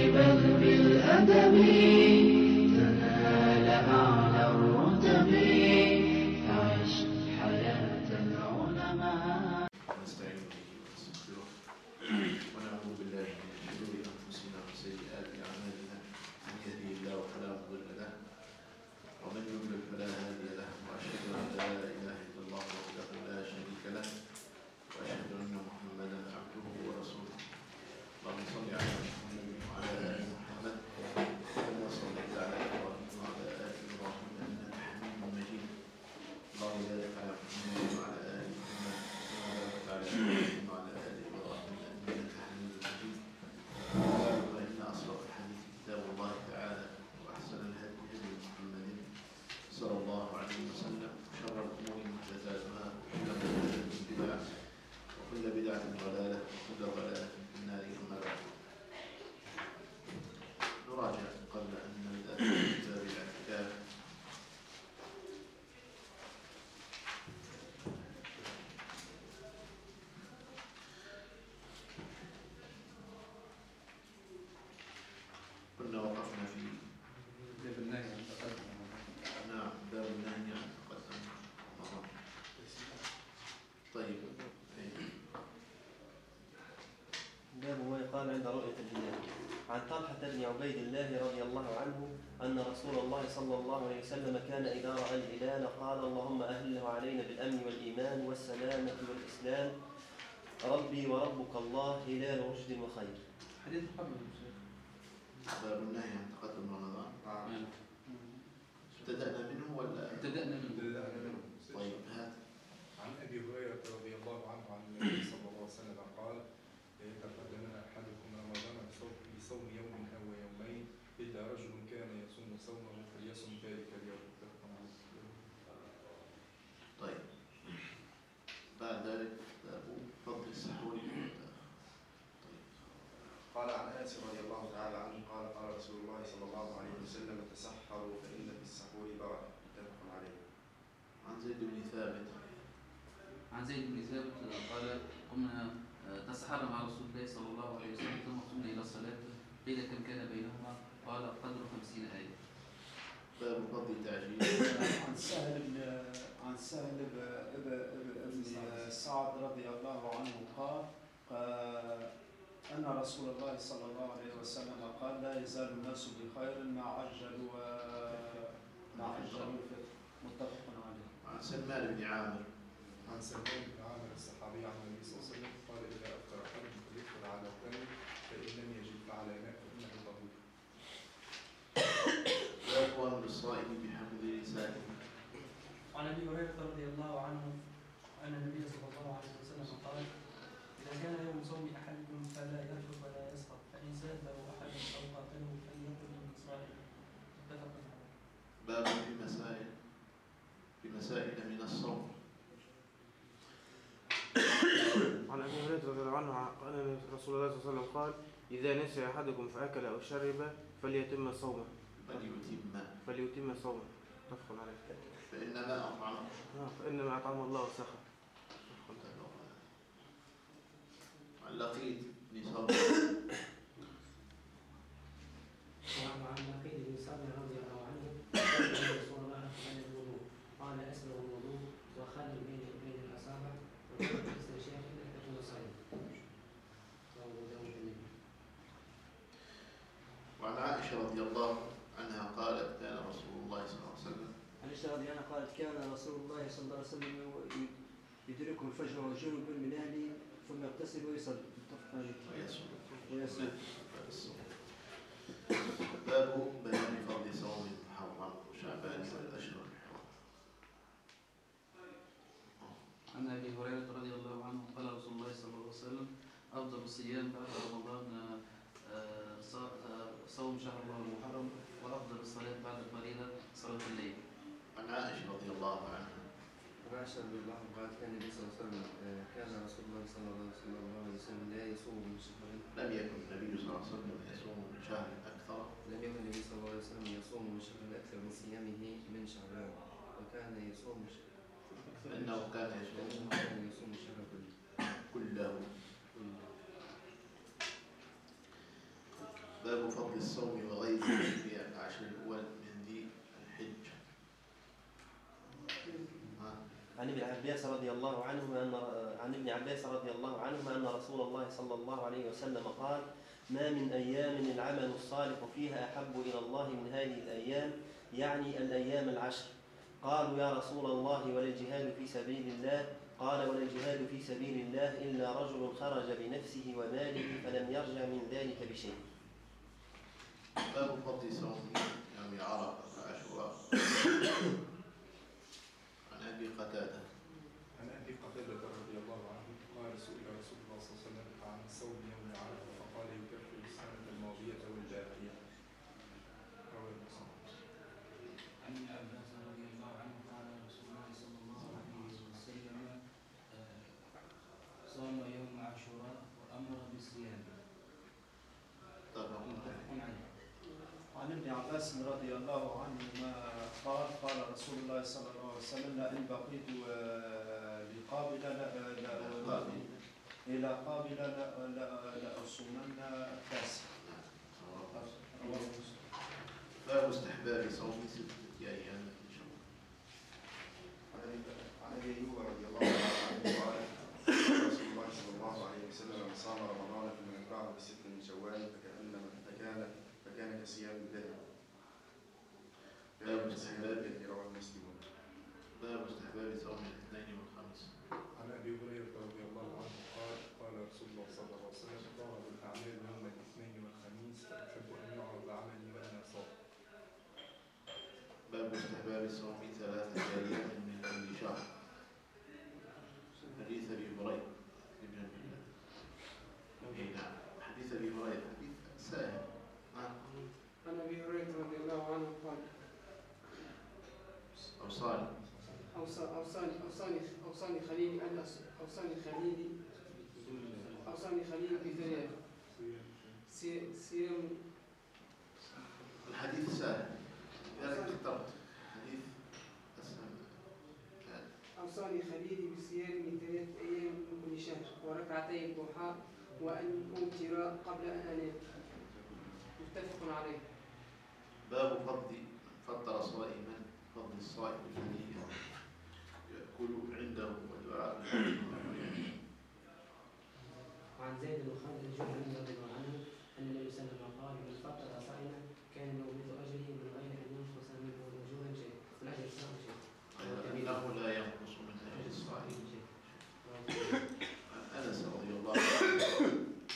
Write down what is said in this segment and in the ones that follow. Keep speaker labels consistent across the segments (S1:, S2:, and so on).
S1: بل بالأدب تنال أعلى الرتب فعش حياة العلماء.
S2: نستعين به ونستغفره ونعوذ بالله من شرور أنفسنا وسيئات أعمالنا، من يهده الله فلا مضل له ومن يضلل فلا هادي له، وأشهد أن لا إله إلا الله وحده لا شريك له، وأشهد أن محمدا عبده ورسوله. اللهم صل على محمد وعلى آل محمد كما صليت على إبراهيم وعلى آل إبراهيم إنك حميد مجيد. اللهم بارك على محمد وعلى آل محمد كما باركت على إبراهيم وعلى آل إبراهيم إنك حميد مجيد. فإن أصدق الحديث كتاب الله تعالى، وأحسن الهدي هدي محمد صلى الله عليه وسلم، وشر الأمور محدثاتها، وكل محدثة بدعة، وكل بدعة ضلالة، وكل ضلالة في النار. أما بعد، نراجع قبل أن نبدأ كتاب الاعتكاف كنا وقفنا في
S3: باب النهي عن التقدم.
S2: نعم، باب النهي عن التقدم. طيب،
S4: باب ما يقال عند رؤية الهلال. عن طلحة بن عبيد الله رضي الله عنه أن رسول الله صلى الله عليه وسلم كان إذا رأى الهلال قال: اللهم أهله علينا بالأمن والإيمان والسلامة والإسلام، ربي وربك الله، هلال رشد وخير.
S3: حديث قبل الشيخ.
S2: باب النهي عن تقدم رمضان. ابتدأنا منه ولا؟
S3: ابتدأنا منه.
S2: طيب، هات.
S5: عن أبي هريرة رضي الله عنه عن النبي صلى الله عليه وسلم قال: يتقدم أحدكم رمضان بصوم يوم أو يومين، إلا رجل كان يصوم صومه فليصم ذلك اليوم.
S2: طيب، بعد ذلك باب فضل السحور. طيب.
S6: قال عن أنس رضي الله تعالى عنه قال: قال رسول الله صلى الله عليه وسلم: تسحروا فإن في السحور بركة. متفق عليه.
S2: عن زيد بن ثابت.
S7: عن زيد بن ثابت قال: قمنا تسحر مع رسول الله صلى الله عليه وسلم ثم قمنا إلى الصلاة، قيل كم كان بينهما؟ قال: قدر 50 آية.
S2: باب فضل تعجيل.
S8: عن سهل بن سعد رضي الله عنه قال أن رسول الله صلى الله عليه وسلم قال: لا يزال الناس بخير ما عجلوا الفطر. متفق عليه.
S2: عن سلمان بن عامر.
S5: عن سلمان بن عامر الصحابي عن النبي صلى الله عليه وسلم قال: إذا أفطر أحدكم فليفطر على التمر، فإن لم يجد فعلى ماء فإنه طهور.
S2: ويقوم بالصائم بحفظ لسانه.
S9: عن ابي هريره رضي الله عنه ان النبي صلى الله عليه وسلم قال: اذا كان يوم صوم احدكم فلا يرفث ولا يسخط، فان سابه احد او قاتله فليقل من صائم. متفق عليه.
S2: باب في مسائل من الصوم.
S10: عن ابي هريره رضي الله عنه ان رسول الله صلى الله عليه وسلم قال: اذا نسي احدكم فاكل او شرب فليتم صومه. متفق عليه. فانما اطعمه الله وسخى.
S2: عن لقيط بن صبر.
S11: وعن لقيط بن صبر رضي الله عنه أن رسول الله قال: الوضوء، قال: أسبغ الوضوء وخلي بين الأصابع وكل استنشاق تكون صائما.
S2: وعن عائشة رضي الله عنها قالت: كان رسول الله صلى الله عليه وسلم.
S4: عائشة رضي الله عنها قالت: كان رسول الله صلى الله عليه وسلم يدركه الفجر وجنب من أهله ثم يغتسل ويصلي. متفق عليه. ويصوم.
S2: باب بيان فضل صوم محرم وشعبان والأشهر الحرم.
S7: عن أبي هريرة رضي الله عنه قال رسول الله صلى الله عليه وسلم: أفضل الصيام بعد رمضان صوم شهر الله المحرم، وأفضل الصلاة بعد الفريضة صلاة الليل.
S2: عن عائشة رضي الله عنها.
S6: عائشة رضي الله عنها قالت: كان النبي صلى الله عليه وسلم كان رسول الله صلى الله عليه وسلم لا يصوم من شهرين.
S2: لم يكن النبي صلى الله عليه وسلم يصوم من شهر أكثر.
S6: لم يكن النبي صلى الله عليه وسلم يصوم من شهر أكثر من صيامه من شعبان، وكان يصوم
S2: فإنه كان
S6: يصوم الشهر كله.
S2: باب باب فضل الصوم وغيره في العشر الأول من ذي الحجة.
S4: عن ابن عباس رضي الله عنهما أن رسول الله صلى الله عليه وسلم قال: ما من أيام العمل الصالح فيها أحب إلى الله من هذه الأيام، يعني الأيام العشر. قالوا: يا رسول الله ولا الجهاد في سبيل الله؟ قال: ولا الجهاد في سبيل الله إلا رجل خرج بنفسه وماله فلم يرجع من ذلك بشيء.
S2: باب فضل صوم يوم عرفة وعاشوراء. عن أبي قتادة
S5: رضي الله عنه قال: سئل رسول الله صلى الله عليه وسلم عن صوم يوم عرفة فقال: يكفر السنة الماضية والباقية. رواه مسلم.
S11: عن ابن عباس رضي الله عنه قال: رسول الله صلى الله عليه وسلم صام يوم عاشوراء وأمر بالصيام. متفق عليه.
S8: عن ابن عباس رضي الله عنهما قال: قال رسول الله صلى الله عليه وسلم: لئن بقيت إلى قابل لأصومن التاسع.
S2: باب استحباب صوم 6 أيام في شوال.
S6: عن ابي ايوب رضي الله عنه قال: رسول الله صلى الله عليه وسلم: من صام رمضان ثم يتبعه ب6 من شوال فكان كصيام الدهر.
S2: باب استحباب
S6: رواه مسلم.
S2: باب استحباب صوم الاثنين والخميس.
S5: عن ابي هريره رضي الله عنه قال: قال رسول الله صلى الله عليه وسلم: تعرض الاعمال يوم الاثنين والخميس فاحب ان يعرض عملي وانا صائم.
S2: باب استحباب صوم 3 أيام من كل شهر. حديث أبي هريرة بن نعم. حديث أبي هريرة حديث سائل.
S12: عن ابي هريره رضي الله عنه قال: أوصاني خليلي بثلاث: صيام.
S2: الحديث سهل لذلك اخترت حديث أسهل.
S12: أوصاني خليلي بصيام 3 أيام من كل شهر وركعتي الضحى وأن أوتر قبل أن أنام. متفق عليه.
S2: باب فطر صائما، فضل الصائم الذي يأكل عنده ودعاء.
S11: وعن زيد بن خالد الجهني رضي الله عنه أن النبي صلى الله عليه وسلم قال: من فطر صائما كان موجود أجره من غير أن ينقص منه أجورا شيء. من أجل الصائم شيء.
S2: أنه لا ينقص من أجل الصائم شيء. عن أنس رضي الله عنه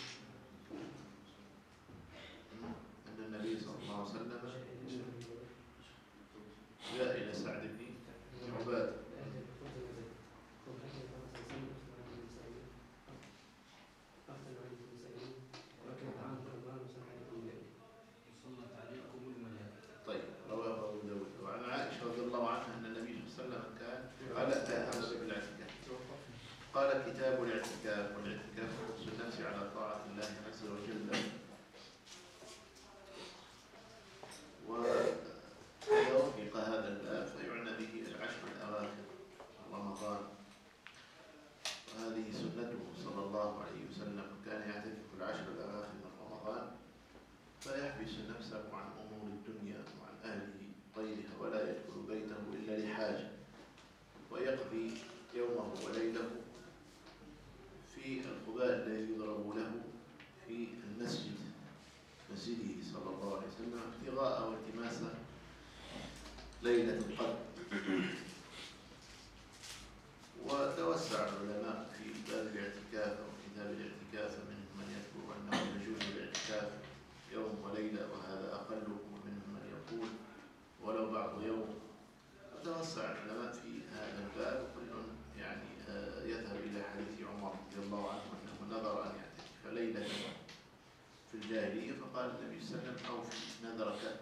S2: أن النبي صلى الله عليه وسلم جاء إلى سعد بن عبادة قال: كتاب الاعتكاف. والاعتكاف حبس النفس على طاعة الله عز وجل. وإذا وفق هذا الباب فيعنى به العشر الأواخر من رمضان، وهذه سنته صلى الله عليه وسلم. كان يعتكف العشر الأواخر من رمضان فيحبس نفسه عن أمور الدنيا وعن أهله غيرها، ولا يدخل بيته إلا لحاجة، ويقضي يومه وليله في القباء الذي يضرب له في مسجده صلى الله عليه وسلم ابتغاء والتماس ليلة القدر. وتوسع العلماء في باب الاعتكاف وكتاب الاعتكاف، منهم من يذكر أنه يجوز الاعتكاف يوم وليلة وهذا أقله، ومنهم من يقول ولو بعض يوم. وتوسع العلماء في هذا الباب، كل يعني يذهب إلى حديث عمر رضي الله عنه أنه نذر أن يعتكف ليلة في الجاهلية فقال النبي صلى الله عليه وسلم: أوفي نذرك.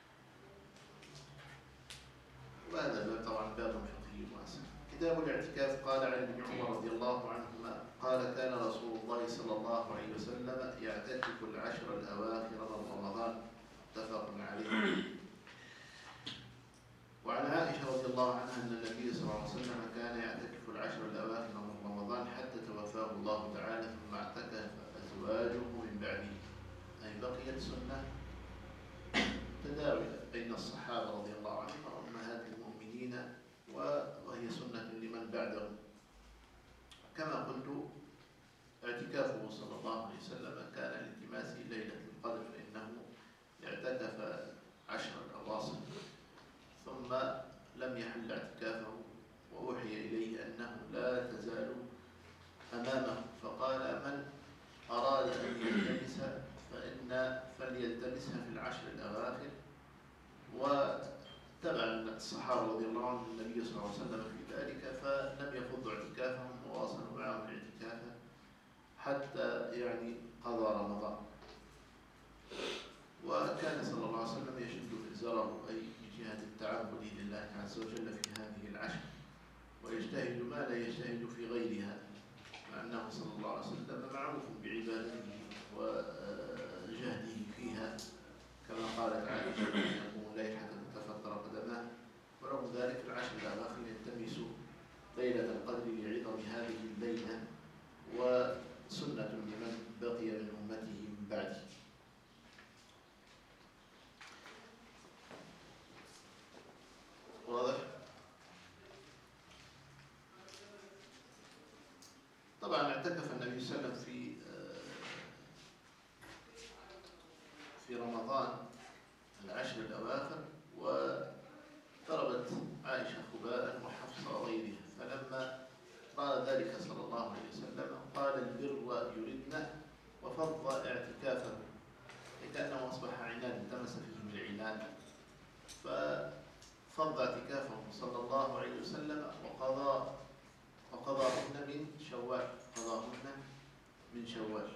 S2: وهذا الباب طبعا باب فقهي واسع. كتاب الاعتكاف. قال عن ابن عمر رضي الله عنهما قال: كان رسول الله صلى الله عليه وسلم يعتكف العشر الأواخر من رمضان. متفق عليه. وعن عائشة رضي الله عنها أن النبي صلى الله عليه وسلم كان يعتكف العشر الأواخر من رمضان حتى توفاه الله تعالى، ثم اعتكف أزواجه من بعده، أي بقيت يوجد سنة تداولة بين الصحابة رضي الله عنهم وأمهات المؤمنين، وهي سنة لمن بعدهم. كما قلت اعتكافه صلى الله عليه وسلم كان لالتماس ليلة القدر، فإنه اعتكف 10 أواصر ثم لم يحل اعتكافه، وأوحي إليه أنه لا تزال أمامه، فقال من أراد أن يلتمس فليلتمسها في 10 الأواخر. وتبع الصحابة رضي الله عنهم النبي صلى الله عليه وسلم في ذلك، فلم يفضوا اعتكافهم وواصلوا معهم الاعتكاف حتى قضى رمضان. وكان صلى الله عليه وسلم يشد إزاره أي بجهة التعبد لله عز وجل في هذه العشر، ويجتهد ما لا يجتهد في غيرها، مع أنه صلى الله عليه وسلم معروف بعبادته وجهده فيها، كما قالت عائشة يقوم الليل حتى تتفطر قدماه. ورغم ذلك في 10 الأواخر يلتمس ليلة القدر لعظم هذه الليلة، وسنة لمن بقي من أمته من بعده. واضح؟ طبعا اعتكف النبي صلى الله عليه وسلم في رمضان 10 الأواخر، وضربت عائشة خباء وحفصة وغيرها، فلما رأى ذلك صلى الله عليه وسلم قال البر يردنه وفض اعتكافه، كأنه أصبح عناد التمس فيه العناد، ففض اعتكافه صلى الله عليه وسلم وقضاهن من شوال، من شوال.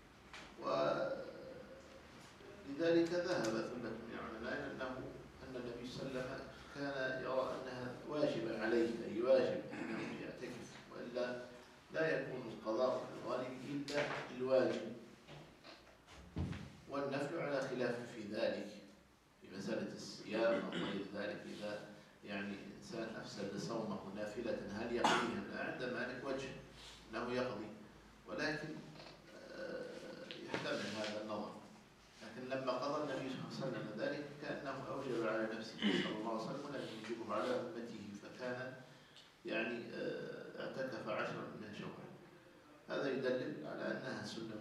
S2: ولذلك ذهب ثلة من العلماء أن النبي صلى الله عليه وسلم كان يرى أنها واجبا عليه، أي واجب أنه يعتكف، وإلا لا يكون القضاء في الغالب إلا الواجب، والنفل على خلاف في ذلك في مسألة الصيام أو غير ذلك. إذا إنسان أفسد صومه نافلة هل يقضيها؟ عند مالك وجه أنه يقضي، ولكن يحتمل هذا النظر. لكن لما قضى النبي صلى الله عليه وسلم ذلك كأنه أوجب على نفسه صلى الله عليه وسلم ولم يجبه على أمته، فكان اعتكف 10 من شوال. هذا يدلل على أنها سنة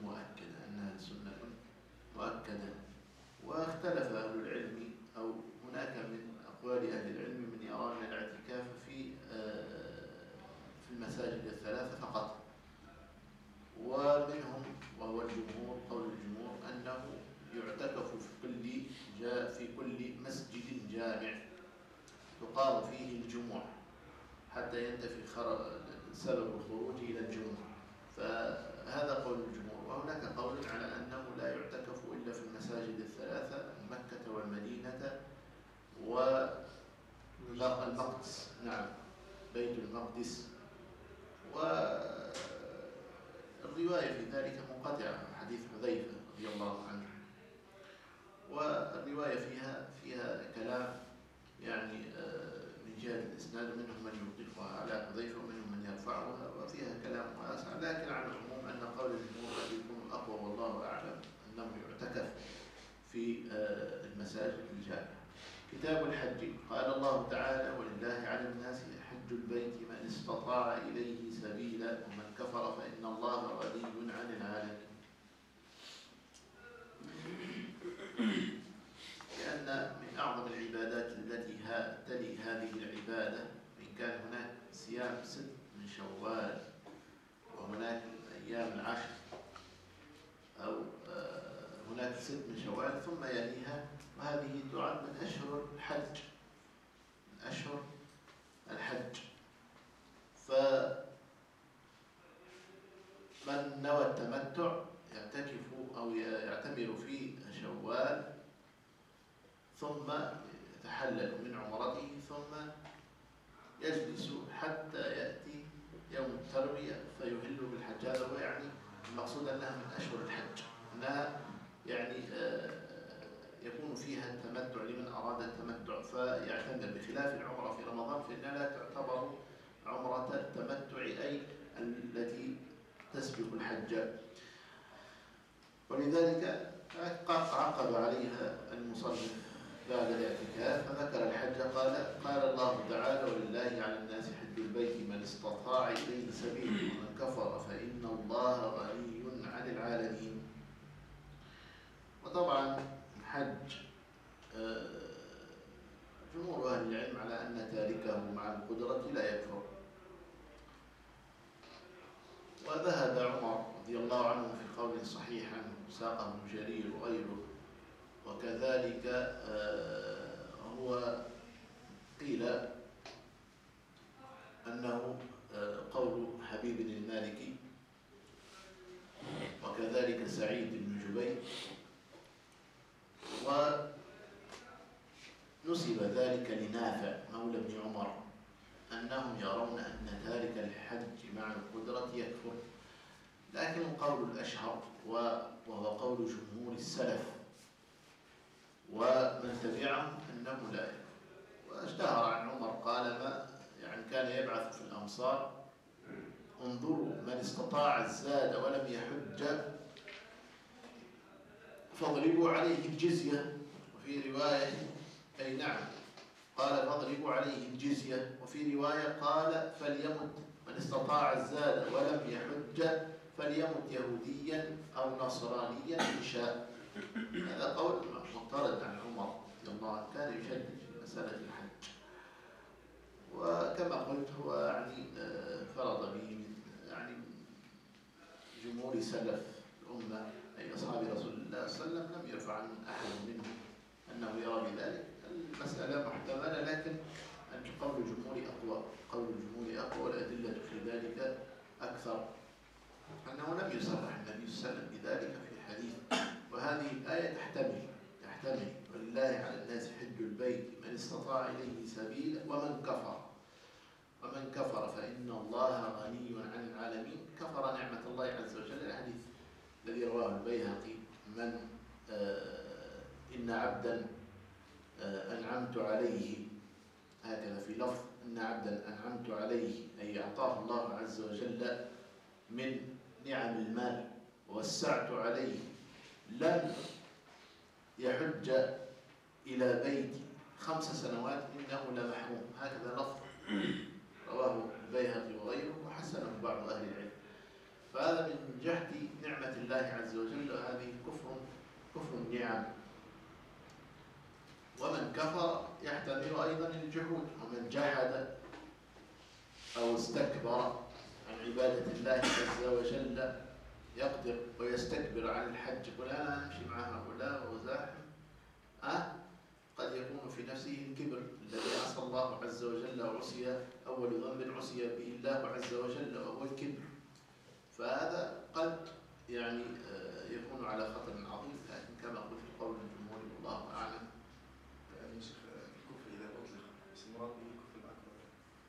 S2: مؤكدة. واختلف أهل العلم، أو هناك من أقوال أهل العلم من يرى أن الاعتكاف في المساجد الثلاثة فقط، ومنهم وهو الجمهور، قول الجمهور أنه يعتكف في كل مسجد جامع تقام فيه الجمعة حتى ينتفي سبب الخروج إلى الجمعة، فهذا قول الجمهور. وهناك قول على أنه لا يعتكف إلا في المساجد الثلاثة، مكة والمدينة والمقدس، نعم بيت المقدس. والرواية في ذلك منقطعة، حديث حذيفة رضي الله عنه، والرواية فيها كلام من جهة الإسناد، منهم من يطلقها على حذيفة ومنهم من يرفعها، وفيها كلام واسع. لكن على العموم أن قول الجمهور قد يكون الأقوى والله أعلم أنه يعتكف في المساجد الجامعة. كتاب الحج. قال الله تعالى: ولله على الناس حج البيت من استطاع إليه سبيلا ومن كفر فإن الله غني عن العالمين. لأن من أعظم العبادات التي تلي هذه العبادة، إن كان هناك صيام 6 من شوال وهناك أيام 10، أو هناك 6 من شوال ثم يليها، وهذه تعد من أشهر الحج. فمن نوى التمتع يعتكف أو يعتمر في شوال، ثم يتحلل من عمرته، ثم يجلس حتى يأتي يوم التروية فيهل بالحج. هذا هو المقصود أنها من أشهر الحج، أنها يكون فيها التمتع لمن أراد التمتع فيعتمر، بخلاف العمرة في رمضان فإنها لا تعتبر عمرة التمتع، أي التي تسبق الحج. ولذلك عقب عليها المصنف بعد الاعتكاف فذكر الحج قال الله تعالى ولله على الناس حج البيت من استطاع إليه سبيلا ومن كفر فإن الله غني عن العالمين. وطبعا الحج جمهور أهل العلم على أن تاركه مع القدرة لا يكفر. وذهب عمر رضي الله عنه في قول صحيح عنه ساقه ابن جرير وغيره، وكذلك هو قيل أنه قول حبيب المالكي، وكذلك سعيد بن جبير، ونسب ذلك لنافع مولى بن عمر أنهم يرون أن تارك الحج مع القدرة يكفر، لكن القول الأشهر وهو قول جمهور السلف ومن تبعهم أنه لا يكفر. واشتهر عن عمر قال ما يعني كان يبعث في الأمصار انظروا من استطاع الزاد ولم يحج فاضربوا عليه الجزية، وفي رواية أي نعم قال فاضربوا عليه الجزية، وفي رواية قال فليمت من استطاع الزاد ولم يحج فليمت يهوديا أو نصرانيا إن شاء. هذا قول مضطرد عن عمر رضي الله عنه، كان يشدد في مسألة الحج، وكما قلت هو يعني فرض به من يعني جمهور سلف الأمة أي أصحاب رسول الله صلى الله عليه وسلم، لم يرفع عن أحد منهم أنه يرى بذلك. المسألة محتملة، لكن قول الجمهور أقوى، قول الجمهور أقوى، والأدلة في ذلك أكثر، أنه لم يصرح النبي صلى الله عليه وسلم بذلك في حديث. وهذه الآية تحتمل ولله على الناس حج البيت من استطاع إليه سبيلا ومن كفر فإن الله غني عن العالمين. كفر نعمة الله عز وجل، الحديث الذي رواه البيهقي من إن عبدا أنعمت عليه، هكذا في لفظ إن عبدا أنعمت عليه أي أعطاه الله عز وجل من نعم المال ووسعت عليه لم يحج إلى بيتي 5 سنوات إنه لمحروم، هكذا لفظ رواه البيهقي وغيره وحسنه بعض أهل العلم. فهذا من جهد نعمة الله عز وجل، وهذه كفر النعم. ومن كفر يحتمل أيضا الجحود، ومن جحد أو استكبر عن عبادة الله عز وجل يقدر ويستكبر عن الحج، يقول أنا أمشي مع هؤلاء وزاحم، قد يكون في نفسه الكبر الذي عصى الله عز وجل وعصي أول ذنب عصي به الله عز وجل وهو الكبر. فهذا قد يعني يكون على خطر عظيم، لكن كما قلت قول الجمهور والله أعلم.
S6: يعني شيخ الكفر إذا أطلق المراد به الكفر الأكبر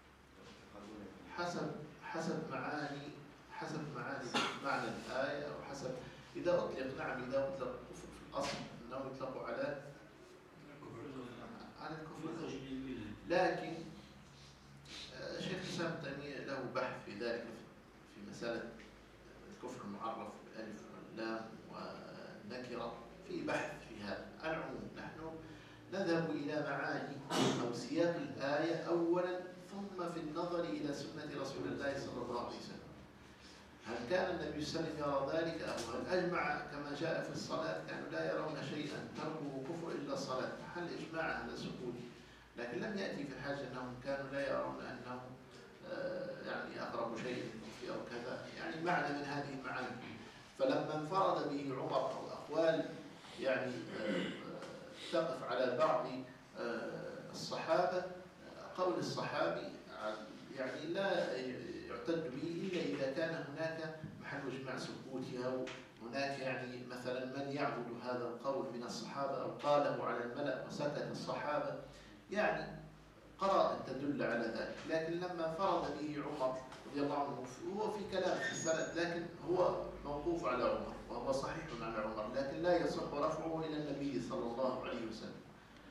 S6: حسب معنى الآية، أو حسب إذا أطلق. نعم إذا أطلق الكفر في الأصل أنه يطلق على الكفر، لكن شيخ الإسلام ابن تيمية له بحث في ذلك في مسألة الكفر المعرف بالألف واللام والنكرة، في بحث في هذا. العموم نحن نذهب إلى معاني أو سياق الآية أولا، ثم في النظر إلى سنة رسول الله صلى الله عليه وسلم. هل كان النبي صلى الله عليه وسلم يرى ذلك، أو هل أجمع كما جاء في الصلاة كانوا لا يرون شيئا تركه كفر إلا الصلاة؟ هل إجماع هذا سكوتي، لكن لم يأتي في الحاجة أنهم كانوا لا يرون أنه يعني أقرب شيء للكفر أو كذا، يعني معنى من هذه المعاني. فلما انفرد به عمر أو أقوال يعني تقف على بعض الصحابة، قول الصحابي يعني لا يعتد به إلا إذا كان هناك محل إجماع سكوتي، أو هناك يعني مثلا من يعبد هذا القول من الصحابة أو قاله على الملأ وسكت الصحابة، يعني قراءة تدل على ذلك. لكن لما انفرد به عمر رضي الله عنه هو في كلام في السند، لكن هو موقوف على عمر وهو صحيح على عمر، لكن لا يصح رفعه إلى النبي صلى الله عليه وسلم.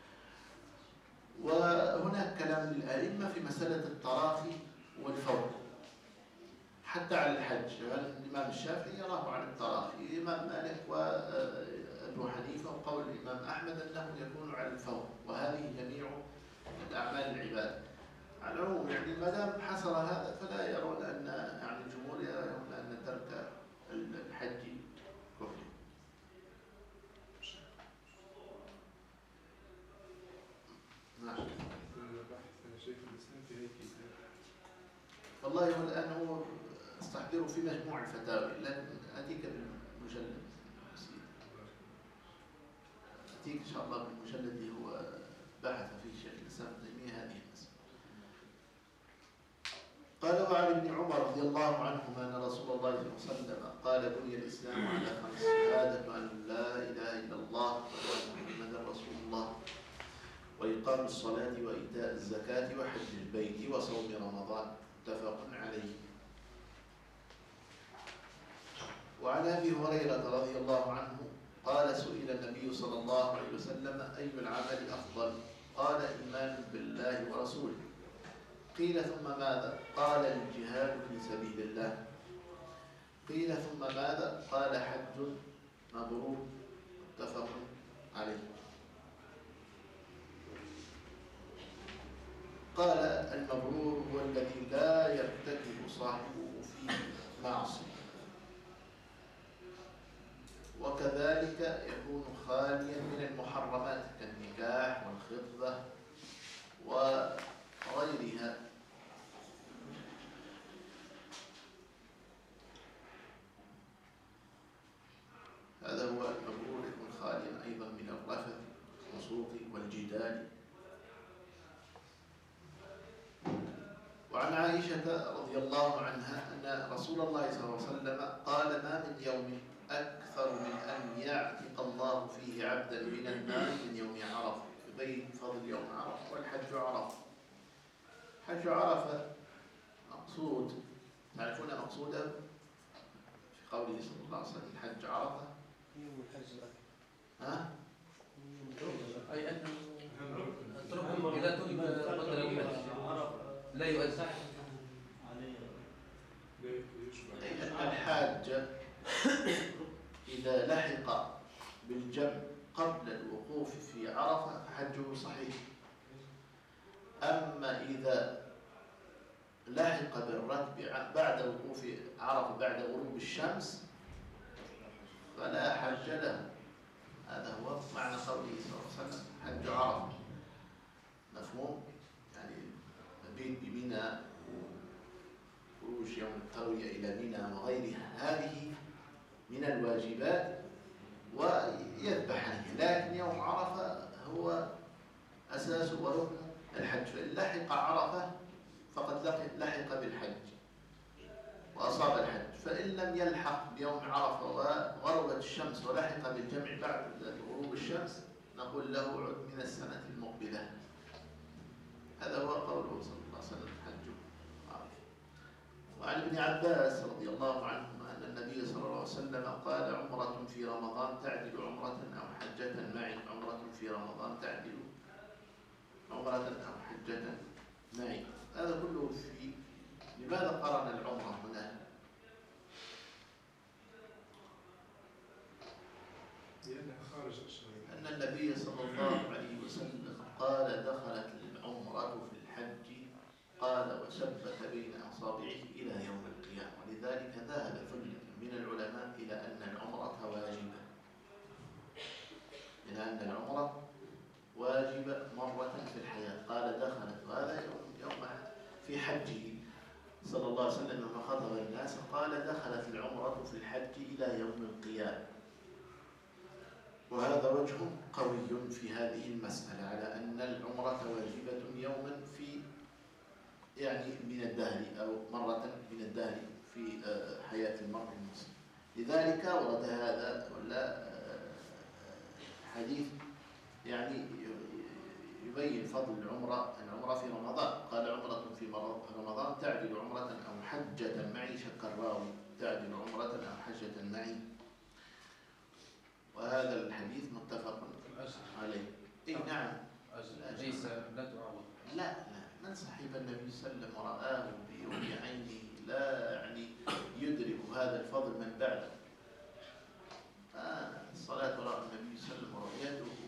S6: وهناك كلام للأئمة في مسألة التراخي والفور حتى على الحج. الإمام الشافعي يراه على التراخي، الإمام مالك وأبو الإمام أحمد أنه يكون على الفور، وهذه جميع الأعمال العبادة. على العموم يعني ما دام حصل هذا فلا يرون أن يعني الجمهور يرون أن ترك الحج كفر. نعم.
S5: بحث شيخ الإسلام في هذه الكتاب.
S6: والله هو الآن هو استحضره في مجموع الفتاوي، لكن أتيك بالمجلد أتيك إن شاء الله بالمجلد اللي هو بحث فيه شيخ الإسلام ابن تيمية هذه المسألة. قال وعن ابن عمر رضي الله عنهما أن رسول الله صلى الله عليه وسلم قال بني الإسلام على 5: شهادة أن لا إله إلا الله وأن محمدا رسول الله، وإقام الصلاة وإيتاء الزكاة وحج البيت وصوم رمضان، متفق عليه. وعن أبي هريرة رضي الله عنه قال سئل النبي صلى الله عليه وسلم أي العمل أفضل؟ قال إيمان بالله ورسوله. قيل ثم ماذا؟ قال الجهاد في سبيل الله. قيل ثم ماذا؟ قال حج مبرور، متفق عليه. قال المبرور هو الذي لا يرتكب صاحبه فيه معصية، وكذلك يكون خاليا من المحرمات كالنكاح والخطبة وغيرها. هذا هو المبرور، يكون خاليا أيضا من الرفث والفسوق والجدال. وعن عائشة رضي الله عنها أن رسول الله صلى الله عليه وسلم قال ما من يوم أكثر من أن يعتق الله فيه عبدا من النار من يوم عرفة. يبين فضل يوم عرفة. والحج عرفة، حج عرفة مقصود، تعرفون مقصوده في قوله صلى الله عليه وسلم حج عرفة
S4: يوم الحج الأكبر.
S6: ها؟
S7: أي أن الركن إذا ترك قدر الحج لا يؤذى
S6: أي أن الحاج إذا لحق بالجمع قبل الوقوف في عرفة فحجه صحيح. أما إذا لحق بالركب بعد وقوف عرفة بعد غروب الشمس فلا حج له. هذا هو معنى قوله صلى الله عليه وسلم حج عرفة. مفهوم؟ يعني مبيت بمنى، خروج يوم التروية إلى منى وغيرها، هذه من الواجبات ويذبح، لكن يوم عرفة هو أساس وركن الحج. فإن لحق عرفة فقد لحق بالحج وأصاب الحج. فإن لم يلحق بيوم عرفة وغربت الشمس ولحق بالجمع بعد غروب الشمس نقول له عد من السنة المقبلة. هذا هو قوله صلى الله عليه وسلم حج عرفة. وعن ابن عباس رضي الله عنهما أن النبي صلى الله عليه وسلم قال عمرة في رمضان تعدل عمرة أو حجة معي. عمرة في رمضان تعدل عمرة أو حجة معي. هذا كله في لماذا قرن العمرة هنا؟
S5: لأنها خارج الشهر.
S6: أن النبي صلى الله عليه وسلم قال دخلت العمرة في الحج، قال وثبت بين أصابعه إلى يوم القيامة. ولذلك ذهب ثلة من العلماء إلى أن العمرة واجبة، إلى أن العمرة واجبة مرة في الحياة. قال دخلت، وهذا يوم في حجه صلى الله عليه وسلم لما خطب الناس قال دخلت العمرة في الحج إلى يوم القيامة. وهذا وجه قوي في هذه المسألة على أن العمرة واجبة يوما في يعني من الدهر أو مرة من الدهر في حياة المرء المسلم. لذلك ورد هذا ولا حديث يعني يبين فضل العمرة في رمضان. قال عمرة في رمضان تعدل عمرة أو حجة معي. شك الراوي تعدل عمرة أو حجة معي. وهذا الحديث متفق عليه. اي نعم.
S7: ليس لا تعوض.
S6: لا من صحيب النبي صلى الله عليه وسلم ورآه بيوم عينه لا يعني يدرك هذا الفضل من بعده. الصلاة وراء النبي صلى الله عليه وسلم ورؤيته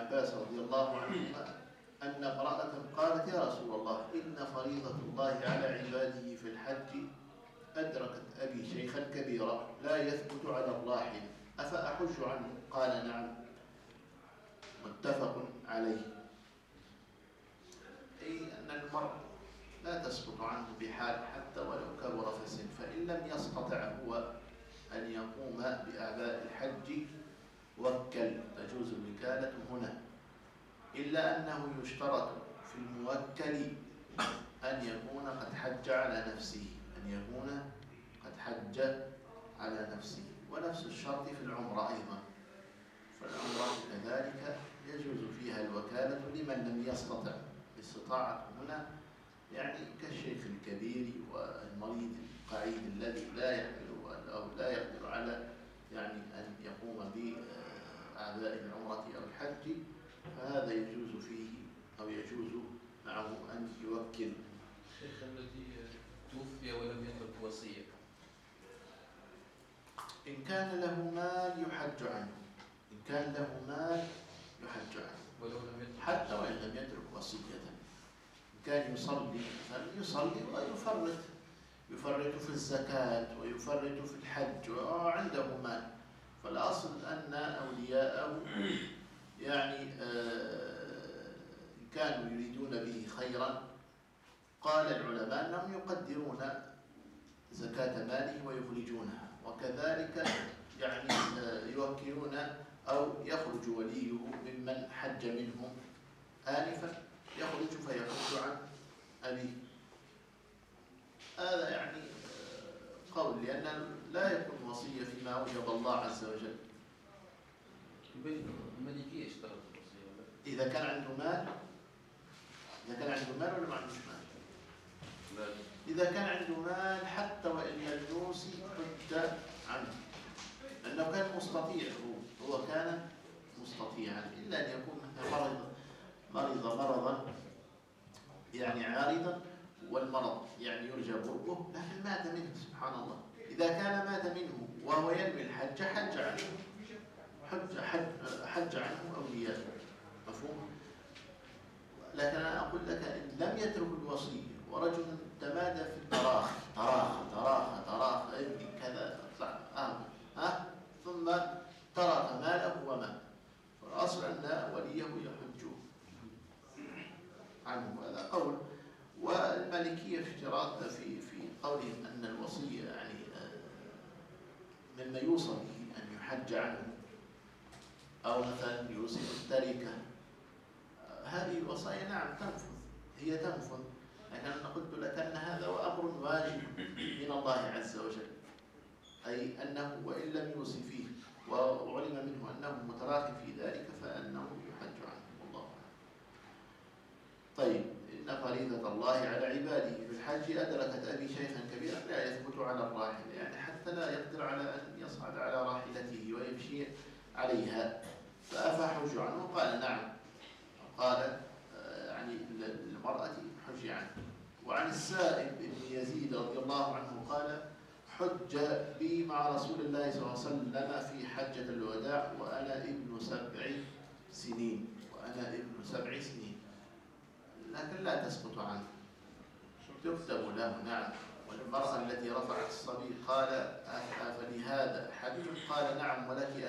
S6: عباس رضي الله عنهما أن امرأة قالت يا رسول الله إن فريضة الله على عباده في الحج أدركت أبي شيخا كبيرا لا يثبت على الراحل أفأحج عنه؟ قال نعم، متفق عليه. أي أن المرء لا تسقط عنه بحال حتى ولو كبر في السن، فإن لم يستطع هو أن يقوم بأعباء الحج وكل، تجوز الوكالة هنا، إلا أنه يشترط في الموكل أن يكون قد حج على نفسه، أن يكون قد حج على نفسه. ونفس الشرط في العمرة أيضا، فالعمرة كذلك يجوز فيها الوكالة لمن لم يستطع. الاستطاعة هنا يعني كالشيخ الكبير والمريض القعيد الذي لا يحمل أو لا يقدر على يعني أن يقوم بأعباء العمرة أو الحج، فهذا يجوز فيه أو يجوز معه أن يوكل.
S7: الشيخ الذي توفي ولم يترك وصية،
S6: إن كان له مال يحج عنه، إن كان له مال يحج عنه
S7: ولو لم يترك
S6: حتى وإن لم يترك وصية. إن كان يصلي يصلي ويفرط في الزكاة ويفرط في الحج وعنده مال، فالأصل أن أولياءه يعني كانوا يريدون به خيرا، قال العلماء أنهم يقدرون زكاة ماله ويخرجونها، وكذلك يعني يوكلون أو يخرج وليه ممن حج منهم آنفا، يخرج فيخرج عن أبيه. هذا يعني قول، لأن لا يكون وصية فيما أوجب الله عز وجل.
S7: الملكية اشترط الوصية
S6: إذا كان عنده مال، إذا كان عنده مال ولا ما عندوش مال؟ إذا كان عنده مال حتى وإن لم يوصي حج عنه، لأنه كان مستطيع، هو كان مستطيعا، إلا أن يكون مرض مرضا يعني عارضا، والمرض يعني يرجى برؤه، لكن مات منه سبحان الله. إذا كان مات منه وهو ينوي الحج حج عنه، حج عنه أولياءه، مفهوم؟ لكن أنا أقول لك إن لم يترك الوصية ورجل تمادى في التراخي، تراخ ابني كذا ثم ترك ماله ومات، فالأصل أن وليه يحج عنه. هذا قول. والمالكية اشتراط في قولهم أن الوصية يعني مما يوصى به أن يحج عنه، أو مثلا يوصي التركة، هذه الوصايا نعم تنفذ، هي تنفذ، لكن أنا قلت لك أن هذا هو أمر واجب من الله عز وجل، أي أنه وإن لم يوصي فيه وعلم منه أنه متراخي في ذلك فأنه يحج عنه، والله أعلم. طيب، إن فريضة الله على عباده في الحج أدركت أبي شيخا كبيرا لا يثبت على الراحل، يعني حتى لا يقدر على أن يصعد على راحلته ويمشي عليها، فأفحج عنه؟ قال نعم، قال يعني المرأة حج عنه. وعن السائب بن يزيد رضي الله عنه قال حج بي مع رسول الله صلى الله عليه وسلم في حجة الوداع وأنا ابن 7 سنين، لكن لا تسقط عنه، تكتب له. نعم. والمرأة التي رفعت الصبي قال أفلهذا حج؟ قال نعم،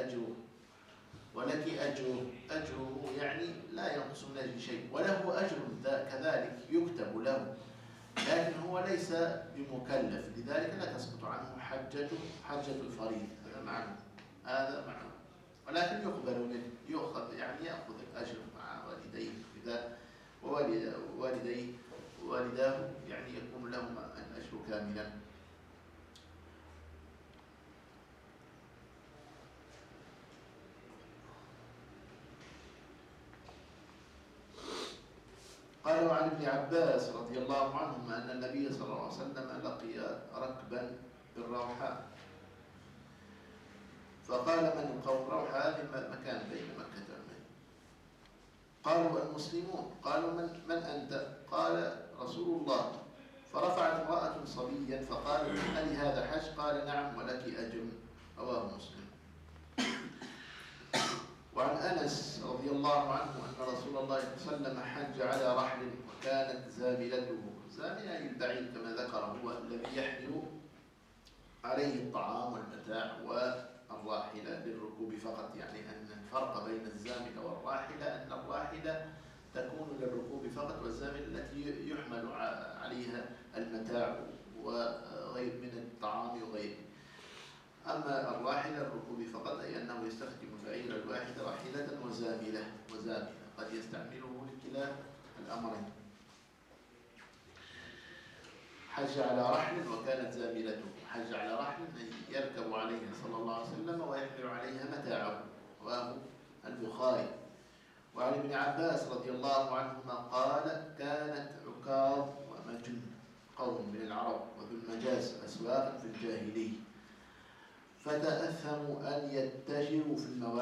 S6: ولك أجره يعني لا ينقص من أجل شيء، وله أجر كذلك يكتب له، لكن هو ليس بمكلف، لذلك لا تسقط عنه حجة الفريض. هذا معنى، ولكن يقبل منه، يأخذ الأجر مع والديه ووالداه يعني يكون لهما الأجر كاملا. قال عن ابن عباس رضي الله عنهما أن النبي صلى الله عليه وسلم لقي ركبا بالروحاء، فقال من القوم؟ روحاء هذه مكان بين مكة والمدينة. قالوا المسلمون. قالوا من أنت؟ قال رسول الله. فرفعت امرأة صبيا فقال هل هذا حج؟ قال نعم ولك أجر، رواه مسلم. وعن أنس رضي رضي الله عنه أن رسول الله صلى الله عليه وسلم حج على رحل وكانت زاملته، زاملة أي البعير كما ذكر، هو الذي يحمل عليه الطعام والمتاع والراحلة للركوب فقط. يعني أن الفرق بين الزاملة والراحلة أن الراحلة تكون للركوب فقط، والزاملة التي يحمل عليها المتاع وغير من الطعام وغيره. أما الراحلة الركوب فقط، أي أنه يستخدم البعير الواحد راحلة وزاملة قد يستعمله لكلا الأمرين. حج على رحل وكانت زاملته، حج على رحل يركب عليها صلى الله عليه وسلم ويحمل عليها متاعه، رواه البخاري. وعن ابن عباس رضي الله عنهما قال: كانت عكاظ ومجن قوم من العرب وذو المجاز أسواقا في الجاهلية، فتأثموا أن يتجروا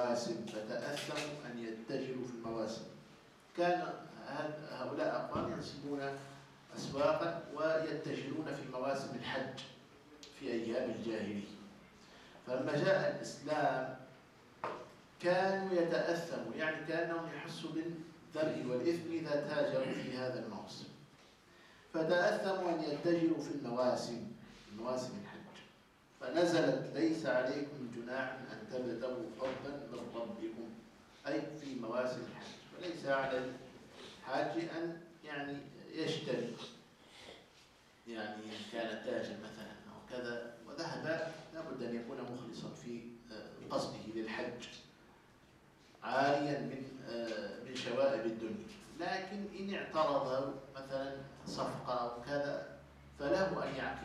S6: في المواسم. كان هؤلاء أقوام ينصبون أسواقا ويتجرون في مواسم الحج في أيام الجاهلية. فلما جاء الإسلام كانوا يتأثموا، يعني كأنهم يحسوا بالذنب والإثم إذا تاجروا في هذا الموسم، فتأثموا أن يتجروا في مواسم الحج، فنزلت: ليس عليكم جناح أن تبتغوا فضلا من ربكم، أي في مواسم الحج. وليس على الحاج أن يعني يشتري، يعني إن كان تاجر مثلا أو كذا وذهب، لابد أن يكون مخلصا في قصده للحج، عاريا من شوائب الدنيا. لكن إن اعترض مثلا صفقة أو كذا فله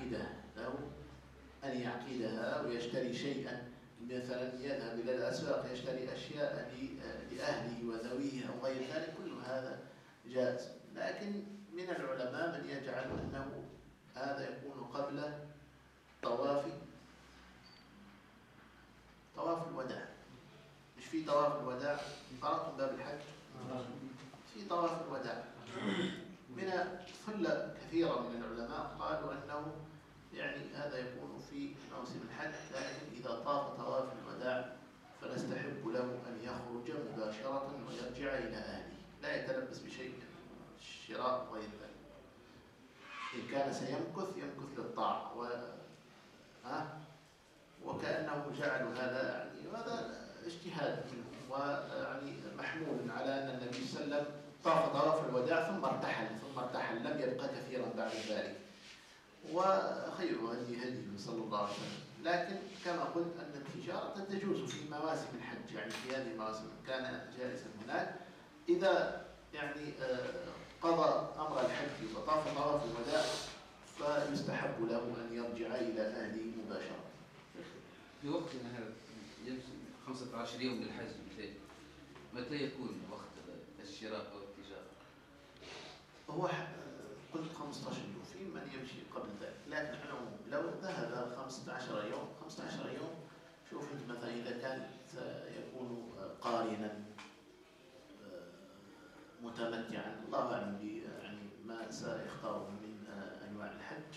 S6: أن يعقدها ويشتري شيئا، مثلا يذهب إلى الأسواق يشتري أشياء لأهله وذويه أو غير ذلك، كل هذا جائز. لكن من العلماء من يجعل أنه هذا يكون قبل طواف الوداع. مش في طواف الوداع؟ قرأتم باب الحج؟ في طواف الوداع من ثلة كثيرة من العلماء قالوا أنه يعني هذا يكون في موسم الحج، لكن إذا طاف طواف الوداع فنستحب له أن يخرج مباشرة ويرجع إلى أهله، لا يتلبس بشيء من الشراء وغير ذلك. إن كان سيمكث للطاعة وكأنه جعلوا هذا يعني وهذا اجتهاد منهم، ويعني محمول على أن النبي صلى الله عليه وسلم طاف طواف الوداع ثم ارتحل لم يبقى كثيرا بعد ذلك، وخير هديه صلى الله عليه وسلم. لكن كما قلت أن التجارة تجوز في مواسم الحج، يعني في هذه المواسم كان جائزا هناك. إذا يعني قضى أمر الحج وطاف طواف الوداع فيستحب له أن يرجع إلى أهله مباشرة.
S7: في وقتنا هذا يمشي 15 يوم للحج، متى يكون وقت الشراء أو التجارة؟
S6: هو قلت 15 يوم، في من يمشي قبل ذلك، لكن لو ذهب 15 يوم شوف انت مثلا إذا كان يكون قارنا متمتعا، الله أعلم يعني ما سيختاره من أنواع الحج،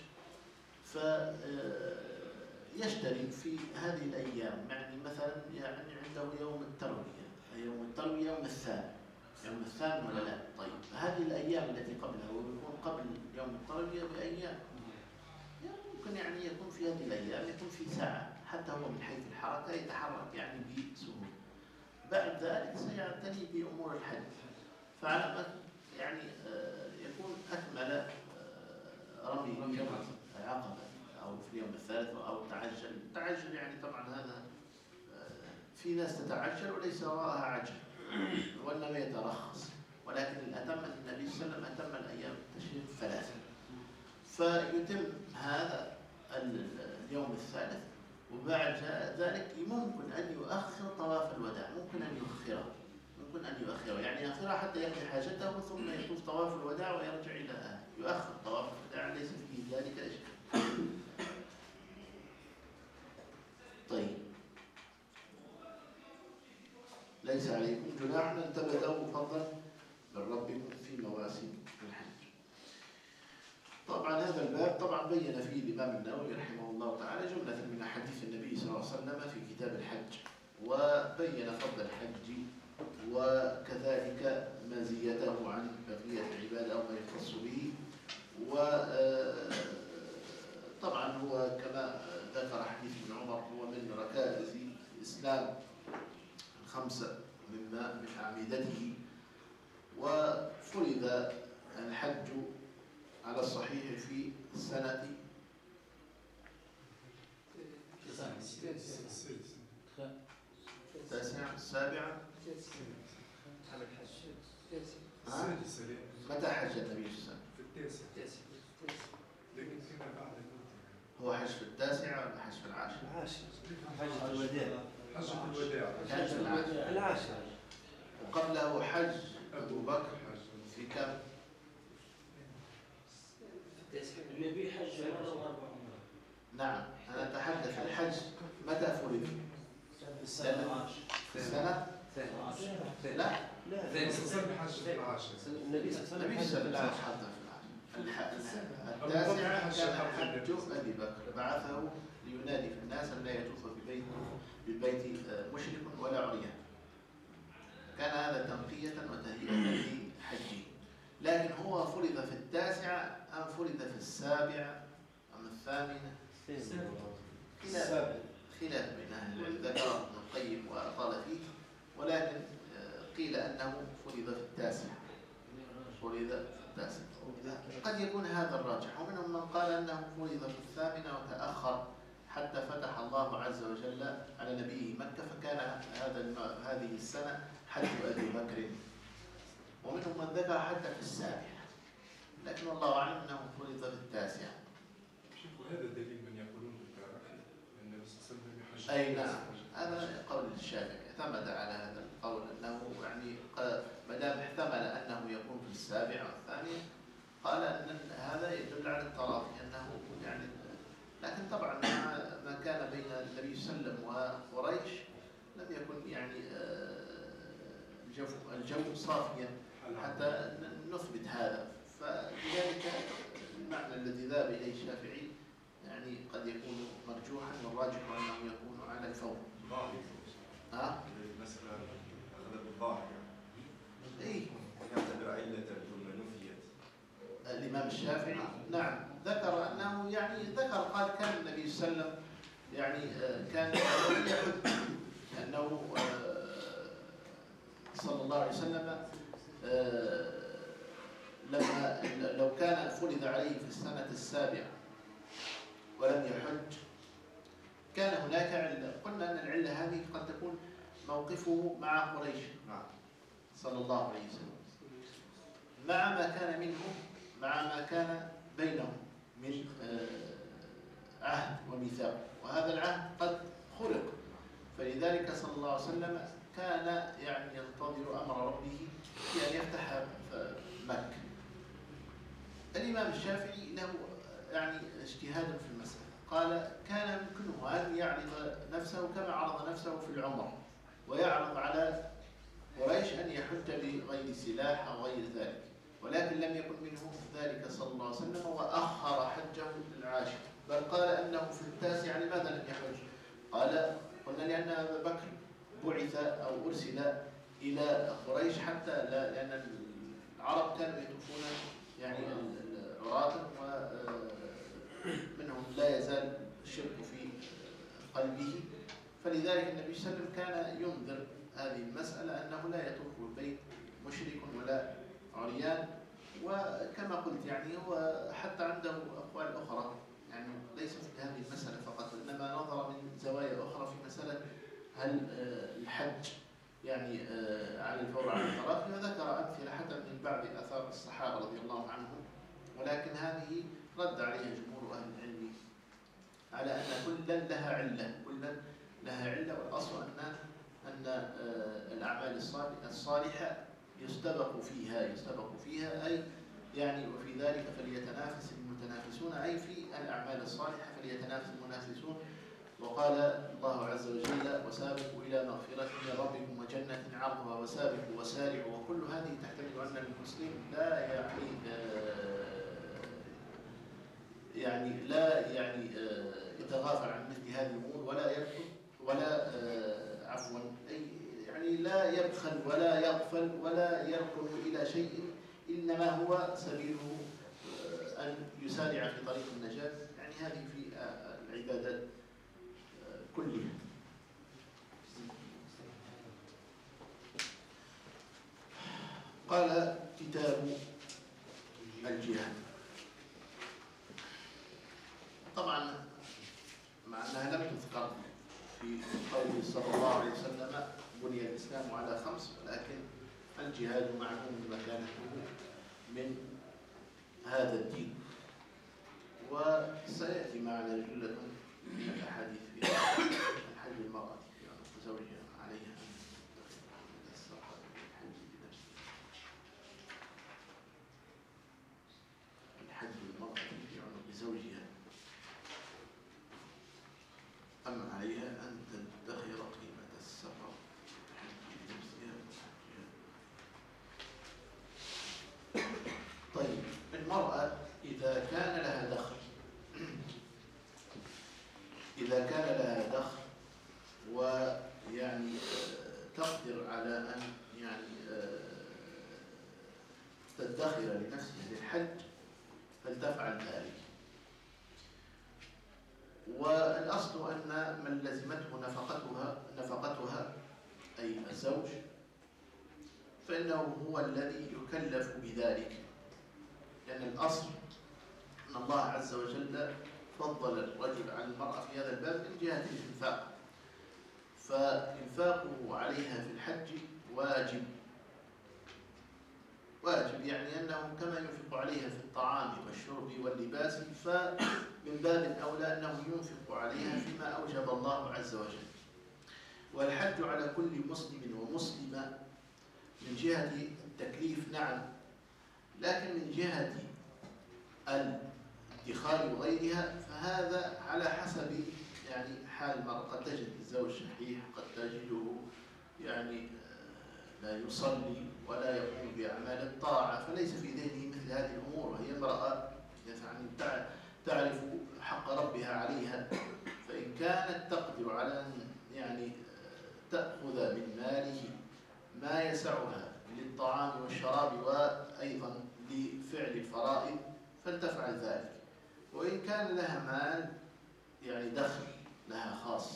S6: فيشتري في هذه الأيام. يعني مثلا يعني عنده يوم التروية يوم الثامن ولا لا؟ طيب هذه الأيام التي قبلها ويكون قبل يوم التروية بأيام، ممكن يعني يكون في هذه الأيام يكون في ساعة، حتى هو من حيث الحركة يتحرك يعني بسهولة. بعد ذلك سيعتني بأمور الحج، فعلى يعني يكون أكمل رمي العقبة أو في اليوم الثالث أو تعجل يعني طبعا هذا في ناس تتعجل وليس وراءها عجل وإنما يترخص، ولكن الأتم النبي صلى الله عليه وسلم أتم الأيام التشريق 3، فيتم هذا اليوم الثالث، وبعد ذلك ممكن أن يؤخر طواف الوداع، ممكن أن يؤخره يعني يؤخره حتى يقضي حاجته ثم يطوف طواف الوداع ويرجع إلى أهله، يؤخر طواف الوداع ليس فيه ذلك إشكال. طيب ليس عليكم جناح أن تبتغوا فضلا من ربكم في مواسم الحج. طبعا هذا الباب طبعا بين فيه الإمام النووي رحمه الله تعالى جملة من أحاديث النبي صلى الله عليه وسلم في كتاب الحج، وبين فضل الحج وكذلك مزيته عن بقية العباد أو ما يختص به. وطبعا هو كما ذكر حديث ابن عمر هو من ركائز الإسلام الخمسة من أعمدته. وفرض الحج على الصحيح في السنة التاسعة السابعة. متى حج النبي صلى الله عليه وسلم؟
S5: في التاسع. لكن فيما بعد الموت.
S6: هو حج في التاسعة ولا حج في العاشرة؟
S4: حجة الوداع.
S5: حجة الوداع.
S6: حج في
S4: العاشرة.
S6: وقبله حج أبو بكر في كم؟
S11: النبي حج مرة وأربع عمرات.
S6: نعم، أنا أتحدث الحج متى فرض؟ في السنة؟ لا
S5: النبي صلى الله عليه وسلم حج في العاشر.
S4: النبي صلى الله عليه وسلم حج في العاشر.
S6: التاسعة كان حج أبي بكر بعثه لينادي في الناس أن لا يطوف بالبيت مشرك ولا عريان. كان هذا تنقية وتهيئة لحجه. لكن هو فرض في التاسعة أم فرض في السابعة أم الثامنة؟ خلاف بين أهل العلم، ذكره ابن القيم وأطال فيه، ولكن قيل أنه فرض في التاسعة. قد يكون هذا الراجح، ومنهم من قال أنه فرض في الثامنة وتأخر حتى فتح الله عز وجل على نبيه مكة، فكان هذه السنة حج أبي بكر. ومنهم من ذكر حتى في السابعة، لكن والله أعلم أنه فرض في التاسعة.
S5: وهذا دليل من يقولون بالتراخي النبي صلى الله عليه وسلم يحج.
S6: أي نعم، هذا قول الشافعي اعتمد على هذا القول أنه يعني ما دام احتمل أنه يكون في السابعة والثانية قال أن هذا يدل على التراخي أنه يعني. لكن طبعا ما كان بين النبي صلى الله عليه وسلم وقريش لم يكن يعني الجو صافيا حتى نثبت هذا. فلذلك المعنى الذي ذهب إليه الشافعي يعني قد يكون مرجوحا، والراجح أنه يكون على الفور.
S5: المسألة أخذ بالظاهر.
S6: إيه.
S5: يعتبر علة ثم نفيت.
S6: الإمام الشافعي نعم ذكر أنه يعني قال كان النبي صلى الله عليه وسلم يعني كان يحج أنه صلى الله عليه وسلم لما لو كان فرض عليه في السنة السابعة ولم يحج كان هناك علة. قلنا أن العلة هذه قد تكون موقفه مع قريش صلى الله عليه وسلم، مع ما كان منهم، مع ما كان بينهم من عهد وميثاق، وهذا العهد قد خلق. فلذلك صلى الله عليه وسلم كان يعني ينتظر أمر ربه في أن يفتح مكة. الإمام الشافعي له يعني اجتهاد في المسألة، قال كان يمكنه أن يعرض نفسه كما عرض نفسه في العمر، ويعرض على قريش أن يحج بغير سلاح أو غير ذلك، ولكن لم يكن منه ذلك صلى الله عليه وسلم وأخر حجه للعاشر، بل قال أنه في التاسع. لماذا لم يحج؟ قلنا لأن أبا بكر بعث أو أرسل إلى قريش حتى لا، لأن العرب كانوا يطوفون يعني عراة ومنهم لا يزال الشرك في قلبه، فلذلك النبي صلى الله عليه وسلم كان ينذر هذه المسألة أنه لا يطوف البيت مشرك ولا عريان. وكما قلت يعني هو حتى عنده أقوال أخرى يعني ليست في هذه المسألة فقط، إنما نظر من زوايا أخرى في مسألة هل الحج يعني على الفور على التراخي، وذكر أمثلة حتى من بعض آثار الصحابة رضي الله عنهم، ولكن هذه رد عليها جمهور أهل العلم على أن كلا لها علة، والأصل أن الأعمال الصالحة يستبق فيها أي يعني وفي ذلك فليتنافس المتنافسون، أي في الأعمال الصالحة فليتنافس المنافسون. وقال الله عز وجل وسابقوا إلى مغفرة من ربكم وجنة عرضها وسابقوا وسارعوا، وكل هذه تحتمل أن المسلم لا يتغافل عن مثل هذه الأمور ولا يرفض ولا عفوا أي يعني لا لا يبخل ولا يغفل ولا يركن إلى شيء، إنما هو سبيله أن يسارع في طريق النجاة. يعني هذه في العبادات كلها. قال كتاب الجهاد. طبعا مع أنها لم تذكر في قوله صلى الله عليه وسلم بني الإسلام على 5، ولكن الجهاد معلوم مكانته من هذا الدين، وسيأتي معنا جلة من الأحاديث في حج المرأة في عنق زوجها عليها أن تستحق الحج بنفسها. الحج المرأة في عنق زوجها، أما عليها أن تدخر قيمة السفر الحج بنفسها وحجها. طيب، المرأة إذا كان لها دخل ويعني تقدر على أن يعني تدخر لنفسها للحج فلتفعل ذلك. والأصل أن من لزمته نفقتها أي الزوج فإنه هو الذي يكلف بذلك، لأن الأصل أن الله عز وجل فضل الرجل عن المرأة في هذا الباب من جهة الإنفاق، فإنفاقه عليها في الحج واجب، يعني أنه كما ينفق عليها في الطعام والشرب واللباس، فمن باب أولى أنه ينفق عليها فيما أوجب الله عز وجل. والحج على كل مسلم ومسلمة من جهة التكليف نعم، لكن من جهة الادخار وغيرها فهذا على حسب يعني حال المرء. قد تجد الزوج شحيح، قد تجده يعني لا يصلي ولا يقوم بأعمال الطاعة، فليس في ذهنه مثل هذه الأمور، وهي امرأة يعني تعرف حق ربها عليها، فإن كانت تقدر على أن يعني تأخذ من ماله ما يسعها للطعام والشراب وأيضا لفعل الفرائض فلتفعل ذلك. وإن كان لها مال يعني دخل لها خاص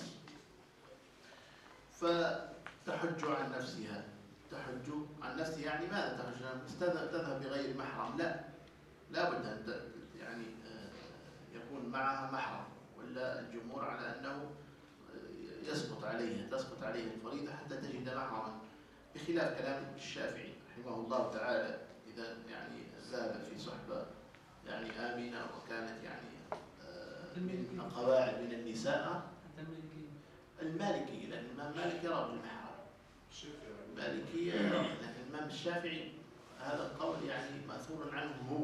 S6: فتحج عن نفسها. تحج عن نفسها يعني ماذا تحج عن نفسها؟ تذهب بغير محرم؟ لا بد أن يعني يكون معها محرم، ولا الجمهور على أنه تسقط عليها الفريضة حتى تجد محرما، بخلاف كلام الشافعي رحمه الله تعالى إذا يعني ذهب في صحبة يعني آمنة وكانت يعني من القواعد من النساء. المالكي، لأن الإمام مالك يرى بالمحرم، المالكي يرى، لكن الإمام الشافعي هذا القول يعني مأثور عنه هو.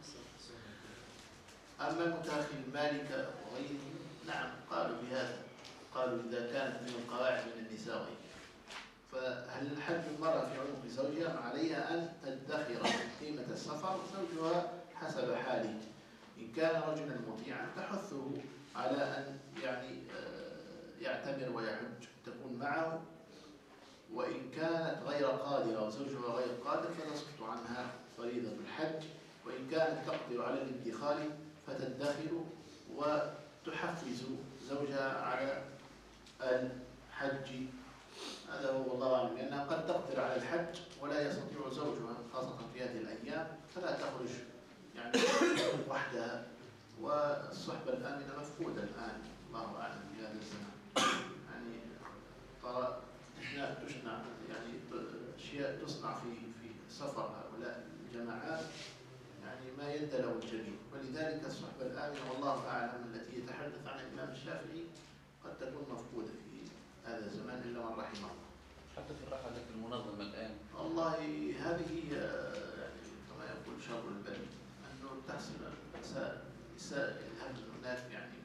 S6: أما المتأخر المالكة وغيرهم نعم قالوا بهذا، قالوا إذا كانت من القواعد من النساء وغيرها. فهل الحج المرأة في عنق زوجها؟ عليها أن تدخر قيمة السفر زوجها حسب حاله. إن كان رجلا مطيعا تحثه على أن يعني يعتمر ويحج تكون معه، وإن كانت غير قادرة وزوجها غير قادر فتسقط عنها فريضة الحج. وإن كانت تقدر على الادخار فتدخر وتحفز زوجها على الحج. هذا هو والله أعلم، لأنها قد تقدر على الحج ولا يستطيع زوجها خاصة في هذه الأيام، فلا تخرج يعني وحدها، والصحبة الآمنة مفقودة الآن الله أعلم في هذا الزمان. يعني ترى تصنع يعني أشياء تصنع في سفر هؤلاء الجماعات يعني ما يد له الجميع. ولذلك الصحبة الآمنة والله أعلم التي يتحدث عنها الإمام الشافعي قد تكون مفقودة في هذا الزمان إلا من رحمه الله.
S7: حتى في الرحلات المنظمة الآن
S6: والله هذه يعني كما يقول شر البلد أنه تحصل نساء يذهبن هناك يعني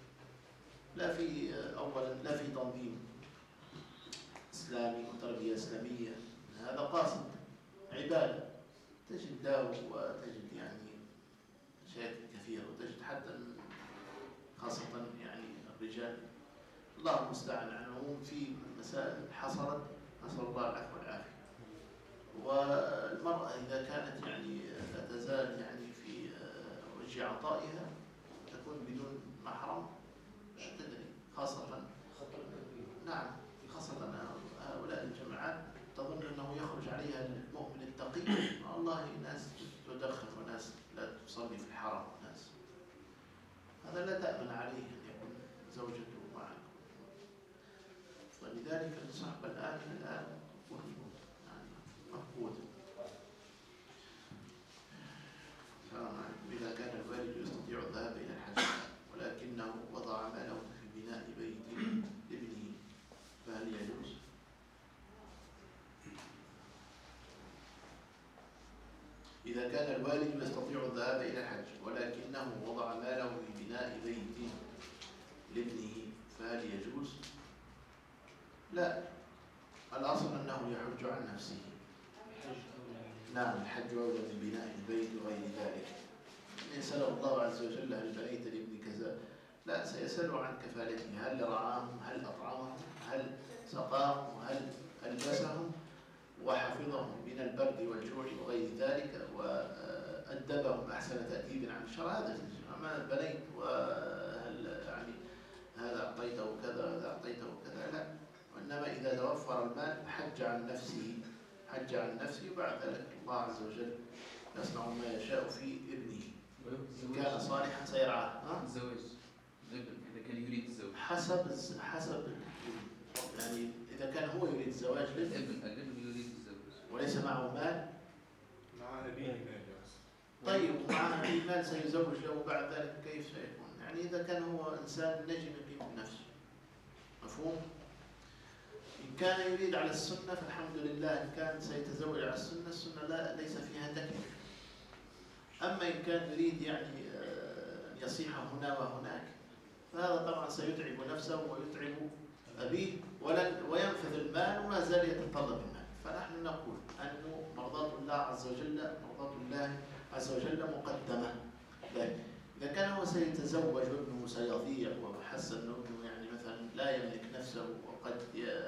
S6: لا في تنظيم إسلامي وتربية إسلامية، هذا قاصد عبادة، تجد له وتجد يعني مشاكل كثيرة، وتجد حتى خاصة يعني الرجال الله المستعان عنهم في مسائل حصلت نسأل الله العفو والعافية. والمرأة إذا كانت يعني لا تزال يعني في وجه عطائها تكون بدون محرم لا تدري، خاصة نعم خاصة هؤلاء الجماعات تظن أنه يخرج عليها المؤمن التقي، والله ناس تدخن وناس لا تصلي في الحرم وناس، هذا لا تأمن عليه أن يكون زوجته معك. فلذلك الصحبة الآن مفقودة. إذا كان الوالد يستطيع الذهاب إلى الحج ولكنه وضع ماله في بناء بيت لابنه فهل يجوز؟ إذا كان الوالد يستطيع الذهاب إلى الحج ولكنه وضع ماله في بناء بيت لابنه فهل يجوز؟ لا، الأصل أنه يحج عن نفسه. نعم، الحج أولى من بناء البيت وغير ذلك. يسأل الله عز وجل هل بنيت لابن كذا؟ لا، سيسأل عن كفالته، هل رعاهم، هل أطعمهم، هل سقاهم، هل ألبسهم وحفظهم من البرد والجوع وغير ذلك وأدبهم أحسن تأديب عن الشرع. هذا أما بنيت وهل يعني هذا أعطيته كذا هذا أعطيته كذا، لا. وإنما إذا توفر المال حج عن نفسه، حج عن نفسه، وبعد ذلك الله عز وجل يصنع ما يشاء في ابنه. إن كان صالحا سيرعاه.
S7: الزواج إذا كان يريد الزواج
S6: حسب يعني إذا كان هو يريد الزواج
S7: الابن يريد الزواج
S6: وليس معه مال،
S5: مع أبيه مال.
S6: طيب ومع أبيه مال سيزوج له بعد ذلك كيف سيكون؟ يعني إذا كان هو إنسان نجم يقيم بنفسه، مفهوم؟ إن كان يريد على السنة فالحمد لله، إن كان سيتزوج على السنة، السنة لا ليس فيها تكليف. أما إن كان يريد يعني أن يصيح هنا وهناك فهذا طبعا سيتعب نفسه ويتعب أبيه وينفذ المال وما زال يتطلب المال. فنحن نقول أنه مرضاة الله عز وجل مقدمة. إذا كان هو سيتزوج وابنه سيضيع وحس أن ابنه يعني مثلا لا يملك نفسه وقد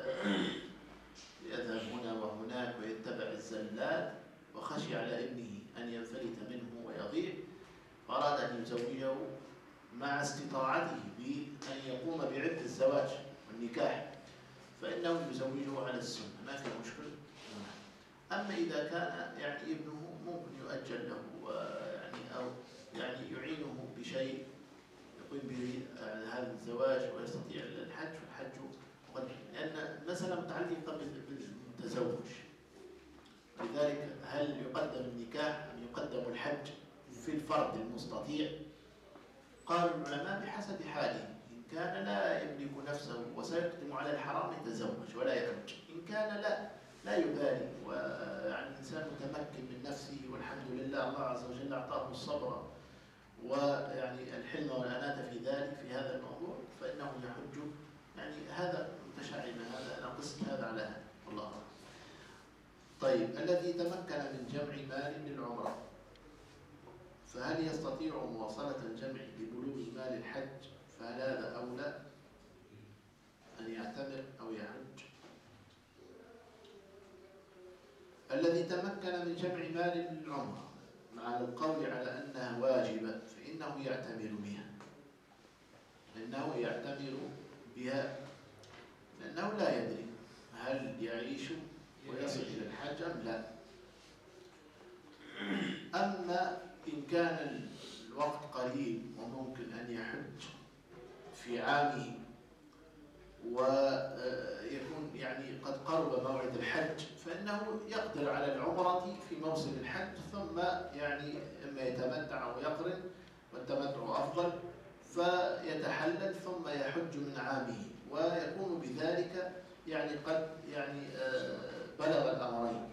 S6: يذهب هنا وهناك ويتبع الزلات وخشي على ابنه أن ينفلت منه ويضيع، فأراد أن يزوجه مع استطاعته بأن يقوم بعد الزواج والنكاح، فإنه يزوجه على السنة، ما في مشكلة. أما إذا كان يعني ابنه ممكن يؤجل له يعني أو يعني يعينه بشيء يقوم به هذا الزواج ويستطيع الحج، فالحج لأن مسألة متعلقة بالتزوج. لذلك هل يقدم النكاح أم يقدم الحج في الفرد المستطيع؟ قال العلماء بحسب حاله. إن كان لا يملك نفسه وسيقدم على الحرام يتزوج ولا يحج، إن كان لا يبالي ويعني إنسان متمكن من نفسه والحمد لله الله عز وجل أعطاه الصبر ويعني الحلم والأناة في ذلك في هذا الموضوع، فإنه يحج. يعني هذا متشعب، هذا أنا قست هذا على هذا، والله أعلم. طيب، الذي تمكن من جمع مال للعمرة فهل يستطيع مواصلة الجمع ببلوغ مال الحج؟ فهل هذا أولى أن يعتمر أو يحج؟ الذي تمكن من جمع مال للعمرة مع القول على أنها واجبة فإنه يعتمر بها، لأنه لا يدري هل يعيش ويصل إلى الحج أم لا. أما إن كان الوقت قليل وممكن أن يحج في عامه ويكون يعني قد قرب موعد الحج فإنه يقدر على العمرة في موسم الحج، ثم يعني إما يتمتع أو يقرن، والتمتع أفضل، فيتحلل ثم يحج من عامه، ويكون بذلك يعني قد يعني بلغ الأمرين.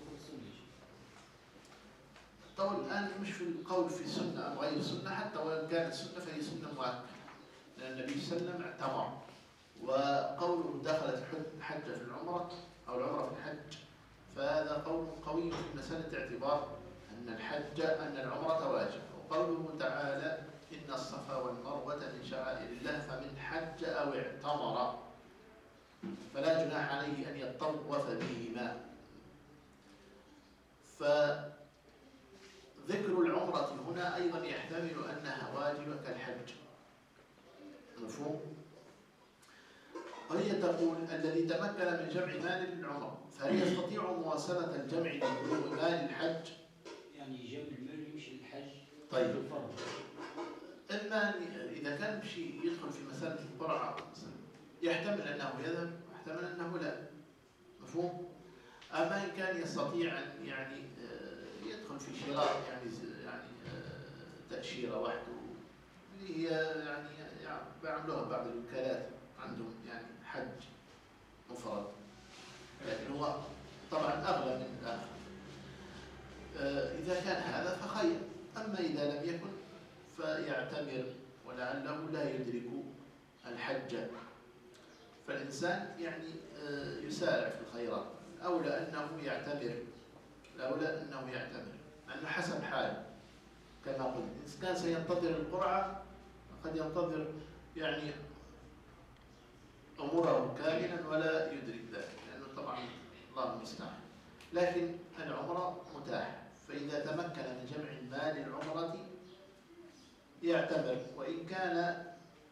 S6: طبعا الآن مش في القول في سنة أو غير سنة، حتى وإن كانت سنة فهي سنة مؤكدة، لأن النبي صلى الله عليه وسلم اعتمر، وقوله دخلت الحج في العمرة أو العمرة في الحج فهذا قول قوي في مسألة اعتبار أن العمرة واجب. وقوله تعالى إن الصفا والمروة من شعائر الله فمن حج أو اعتمر فلا جناح عليه أن يطوف الذي تمكن من جمع مال العمرة، فهل يستطيع مواصلة الجمع لبلوغ مال الحج؟
S11: يعني جمع المال يمشي للحج.
S6: طيب.
S11: بالفرض.
S6: إما إذا كان شيء يدخل في مسألة القرعة يحتمل أنه يذهب ويحتمل أنه لا. مفهوم؟ أما إن كان يستطيع أن يعني يدخل في شراء يعني تأشيرة وحده اللي هي يعني بيعملوها بعض الوكالات عندهم يعني حج مفرد، لكن هو طبعا أغلى من الآخر. إذا كان هذا فخير، أما إذا لم يكن فيعتمر ولعله لا يدرك الحج، فالإنسان يعني يسارع في الخيرات. أولى أنه يعتمر، لأنه حسب حاله كما قلت. إذا كان سينتظر القرعة قد ينتظر يعني أموره كاملا ولا يدرك ذلك، لأنه طبعا الله المستعان. لكن العمرة متاح، فإذا تمكن من جمع مال العمرة يعتبر. وإن كان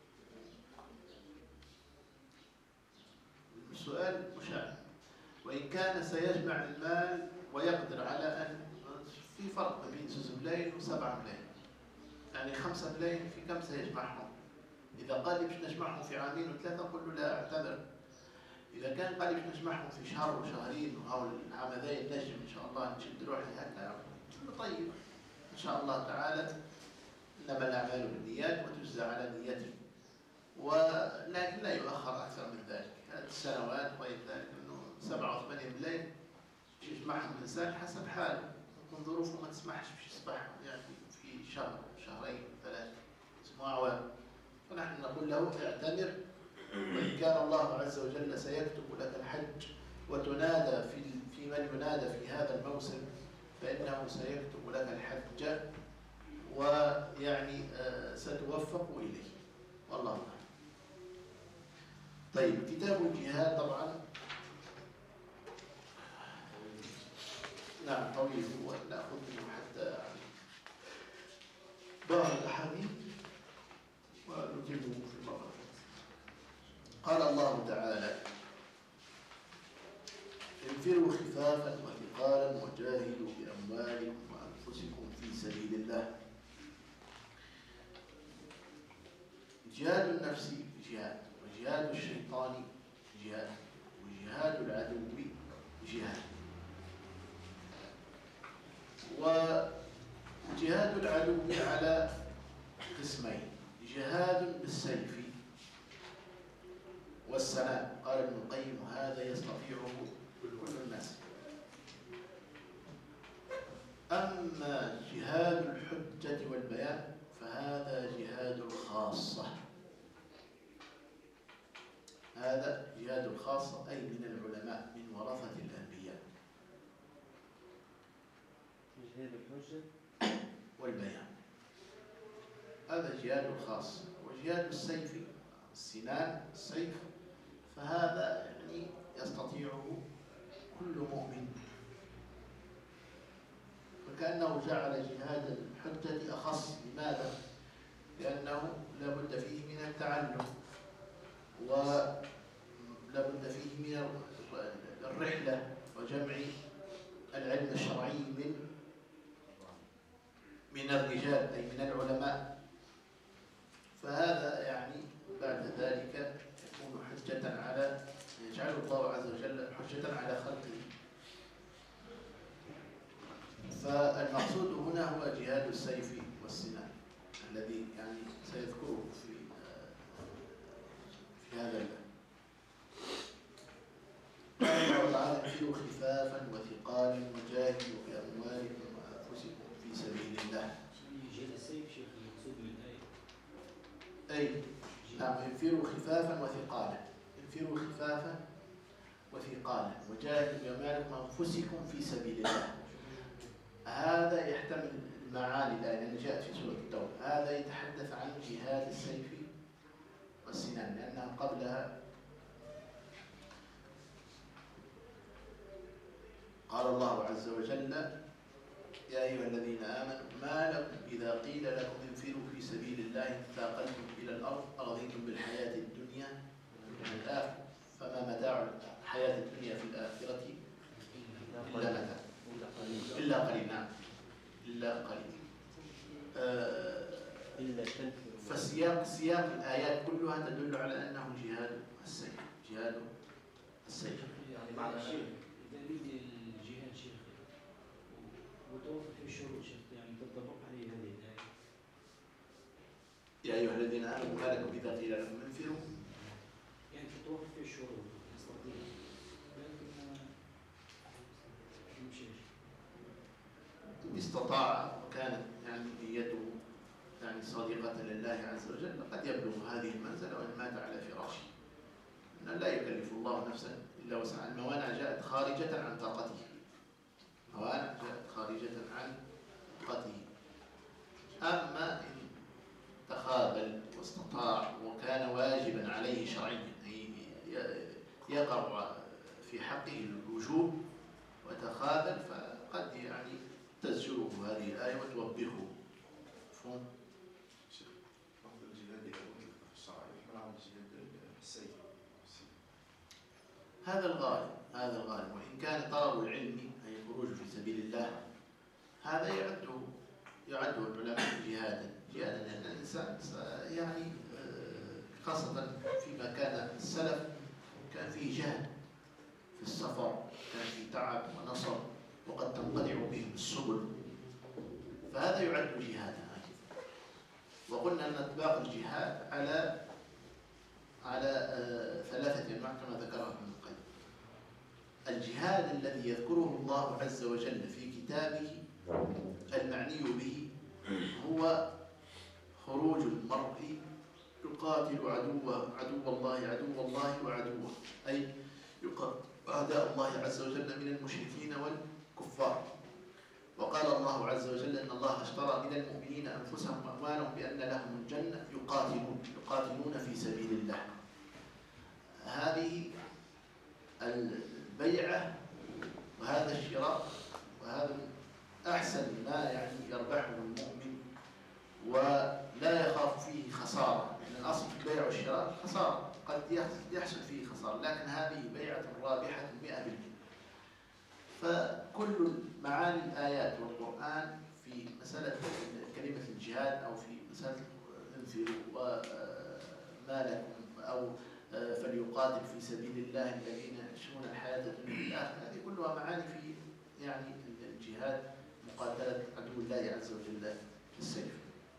S6: السؤال مشابه، وإن كان سيجمع المال ويقدر على أن في فرق بين 6 ملايين و7 ملايين، يعني 5 ملايين في كم سيجمعهم؟ إذا قال لي باش نجمعهم في عامين وثلاثة قل له لا اعتذر. إذا كان قال لي باش نجمعهم في شهر وشهرين وهو العام هذا النجم إن شاء الله نشد روحي هكذا، طيب إن شاء الله تعالى، إنما الأعمال بالنيات وتجزى على نيته، ولكن لا يؤخر أكثر من ذلك. هذه السنوات وغير ذلك، إنه 7 و8 ملايين يجمعهم الإنسان حسب حاله، يكون ظروفه ما تسمحش باش يصبح يعني في شهر شهرين 3 اسمه أعوام. فنحن نقول له اعتمر، وإن كان الله عز وجل سيكتب لك الحج وتنادى في من ينادى في هذا الموسم، فإنه سيكتب لك الحج ويعني ستوفق إليه، والله أعلم. طيب، كتاب الجهاد طبعا نعم طويل، هو نأخذ منه حتى بعض الأحاديث ونتمه في المرة. قال الله تعالى: انفروا خفافا وثقالا وجاهدوا بأموالكم وأنفسكم في سبيل الله. جهاد النفس جهاد، وجهاد الشيطان جهاد، وجهاد العدو جهاد. وجهاد العدو على قسمين: جهاد بالسيف والسلام. قال ابن القيم: هذا يستطيعه كل الناس. أما جهاد الحجة والبيان فهذا جهاد الخاصة. هذا جهاد الخاصة، أي من العلماء، من ورثة الأنبياء.
S4: جهاد الحجة
S6: والبيان هذا جهاد الخاص. وجهاد السيف، السنان، السيف، فهذا يعني يستطيعه كل مؤمن، فكأنه جعل جهاد الحجة أخص. لماذا؟ لأنه لابد فيه من التعلم، ولابد فيه من الرحلة وجمع العلم الشرعي من الرجال، أي من العلماء. فهذا يعني بعد ذلك يكون حجة على، يجعل الله عز وجل حجة على خلقه. فالمقصود هنا هو جهاد السيف والسنان الذي يعني سيذكره في هذا الباب. قال الله تعالى: انفروا خفافا وثقالا وجاهدوا بأموالكم وأنفسكم في سبيل الله.
S11: جهاد السيف شيخ المقصود من الآية.
S6: أي نعم، انفروا خفافا وثقالا. انفروا خفافا وثقالا وجاهدوا بأموالكم وأنفسكم في سبيل الله. هذا يحتمل المعاني لأن جاءت في سورة التوبة. هذا يتحدث عن جهاد السيف والسنان، لأنها قبلها قال الله عز وجل: يا أيها الذين آمنوا ما لكم إذا قيل لكم انفروا في سبيل الله اثاقلتم إلى الأرض أرضيتم بالحياة الدنيا من الآخرة. فما متاع الحياة الدنيا في الآخرة إلا متاع إلا قليل. نعم إلا قليل. فسياق الآيات كلها تدل على أنه جهاد السيف. جهاد السيف
S11: يعني مع الشيخ إذا بدي الجهاد شيخ وتوفر في الشروط شيخ يعني تطبق عليه هذه الآية.
S6: يا أيها الذين آمنوا ما لكم إذا قيل لكم انفروا
S11: يعني تتوفر في الشروط تستطيع لكن مش
S6: استطاع وكانت يعني نيته يعني صادقة لله عز وجل قد يبلغ هذه المنزلة وإن مات على فراشه. إن لا يكلف الله نفسا إلا وسعها. الموانع جاءت خارجة عن طاقته. موانع جاءت خارجة عن طاقته. أما إن تخاذل واستطاع وكان واجبا عليه شرعيا يقع في حقه الوجوب وتخاذل فقد يعني تزجره هذه الآية وتوبخه. مفهوم؟
S2: شيخ لفظ الجهاد إذا أطلق في الشرع يحمل على الجهاد السيف.
S6: هذا الغالب. هذا الغالب. وإن كان طلب العلم أي الخروج في سبيل الله هذا يعده العلماء جهادا. لأن الإنسان يعني خاصة فيما كان السلف كان فيه جهد في السفر، كان فيه تعب ونصر وقد تنقطع بهم السبل، فهذا يعد جهادا. وقلنا أن إطلاق الجهاد على ثلاثة أنواع كما ذكرها ابن القيم. الجهاد الذي يذكره الله عز وجل في كتابه المعني به هو خروج المرء يقاتل عدو الله وعدوه، أي يقاتل أعداء الله عز وجل من المشركين والكفار. وقال الله عز وجل إن الله اشترى من المؤمنين أنفسهم وأموالهم بأن لهم الجنة يقاتلون في سبيل الله. هذه البيعة وهذا الشراء وهذا أحسن ما يعني يربحه المؤمن ولا يخاف فيه خسارة. لأن الأصل في البيع والشراء خسارة، قد يحصل فيه خسارة، لكن هذه بيعة رابحة 100%. فكل معاني الآيات والقرآن في مسألة كلمة الجهاد أو في مسألة انفروا وما لكم أو فليقاتل في سبيل الله الذين يعيشون الحياة الدنيا بالآخرة، هذه كلها معاني في يعني الجهاد مقاتلة عدو الله عز وجل بالسيف.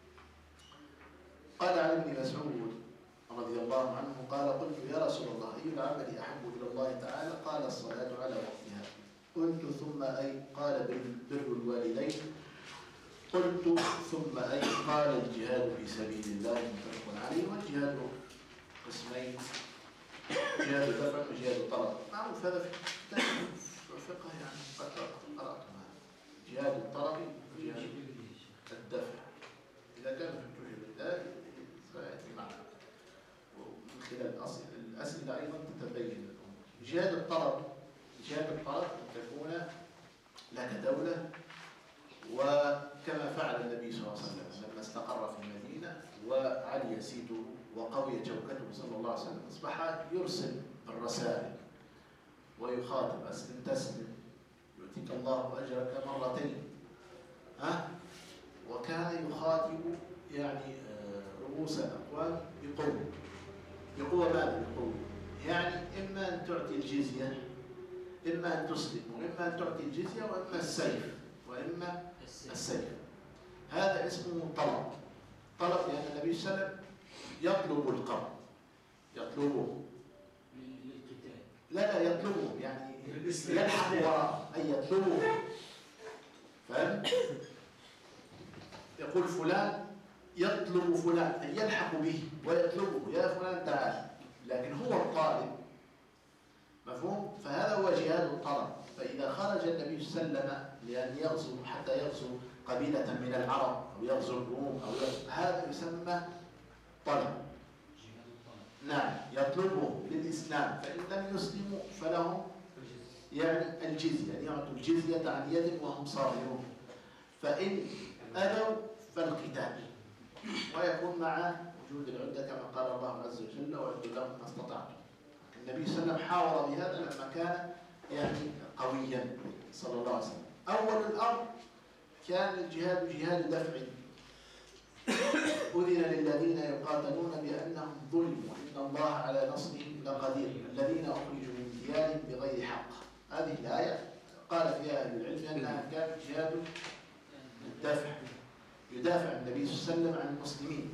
S6: قال عن ابن مسعود رضي الله عنه قال قلت يا رسول الله أي العمل أحب إلى الله تعالى؟ قال الصلاة على وقتها. قلت ثم أي؟ قال بر الوالدين. قلت ثم أي؟ قال الجهاد في سبيل الله متفق عليه. والجهاد قسمين، جهاد دفع وجهاد طلب. معروف هذا في الفقه يعني قد قرأتم. جهاد الطلب وجهاد الدفع إذا كان في توجه بالله سيأتي معنا ومن خلال الأسئلة أيضا تتبين الأمور. جهاد الطلب أن تكون لك دولة، وكما فعل النبي صلى الله عليه وسلم لما استقر في المدينة وعلي سيده وقوي شوكته صلى الله عليه وسلم أصبح يرسل بالرسائل ويخاطب أسلم تسلم يؤتيك الله أجرك مرتين. وكان يخاطب يعني رؤوس الأقوام بقوة ماذا؟ بقوة يعني إما أن تعطي الجزية، إما أن تسلم، وإما أن تعطي الجزية، وإما السيف، وإما السيف. هذا اسمه طلب لأن النبي صلى الله عليه وسلم يطلب القرب، يطلبه
S11: للقتال.
S6: لا يطلبه يعني يلحق وراء أي يطلبه. فهم؟ يقول فلان يطلب فلان أي يلحق به ويطلبه، يا فلان تعال، لكن هو الطالب. مفهوم؟ فهذا هو جهاد الطلب. فإذا خرج النبي صلى الله عليه وسلم لأن يغزو حتى يغزو قبيلة من العرب أو يغزو الروم أو هذا يسمى طلب. نعم يطلبه للإسلام، فإن لم يسلموا فلهم يعني الجزية، يعني يعطوا الجزية عن يد وهم صاغرون. فإن أبوا فالقتال، ويكون مع وجود العدة كما قال الله عز وجل وأعدوا لهم ما استطعتم. النبي صلى الله عليه وسلم حاور بهذا لما كان يعني قويا صلى الله عليه وسلم. أول الأمر كان الجهاد جهاد دفع. أذن للذين يقاتلون بأنهم ظلموا إن الله على نصرهم لقدير الذين أخرجوا من ديارهم بغير حق. هذه الآية قال فيها أهل العلم أنها كانت جهاد الدفع، يدافع النبي صلى الله عليه وسلم عن المسلمين،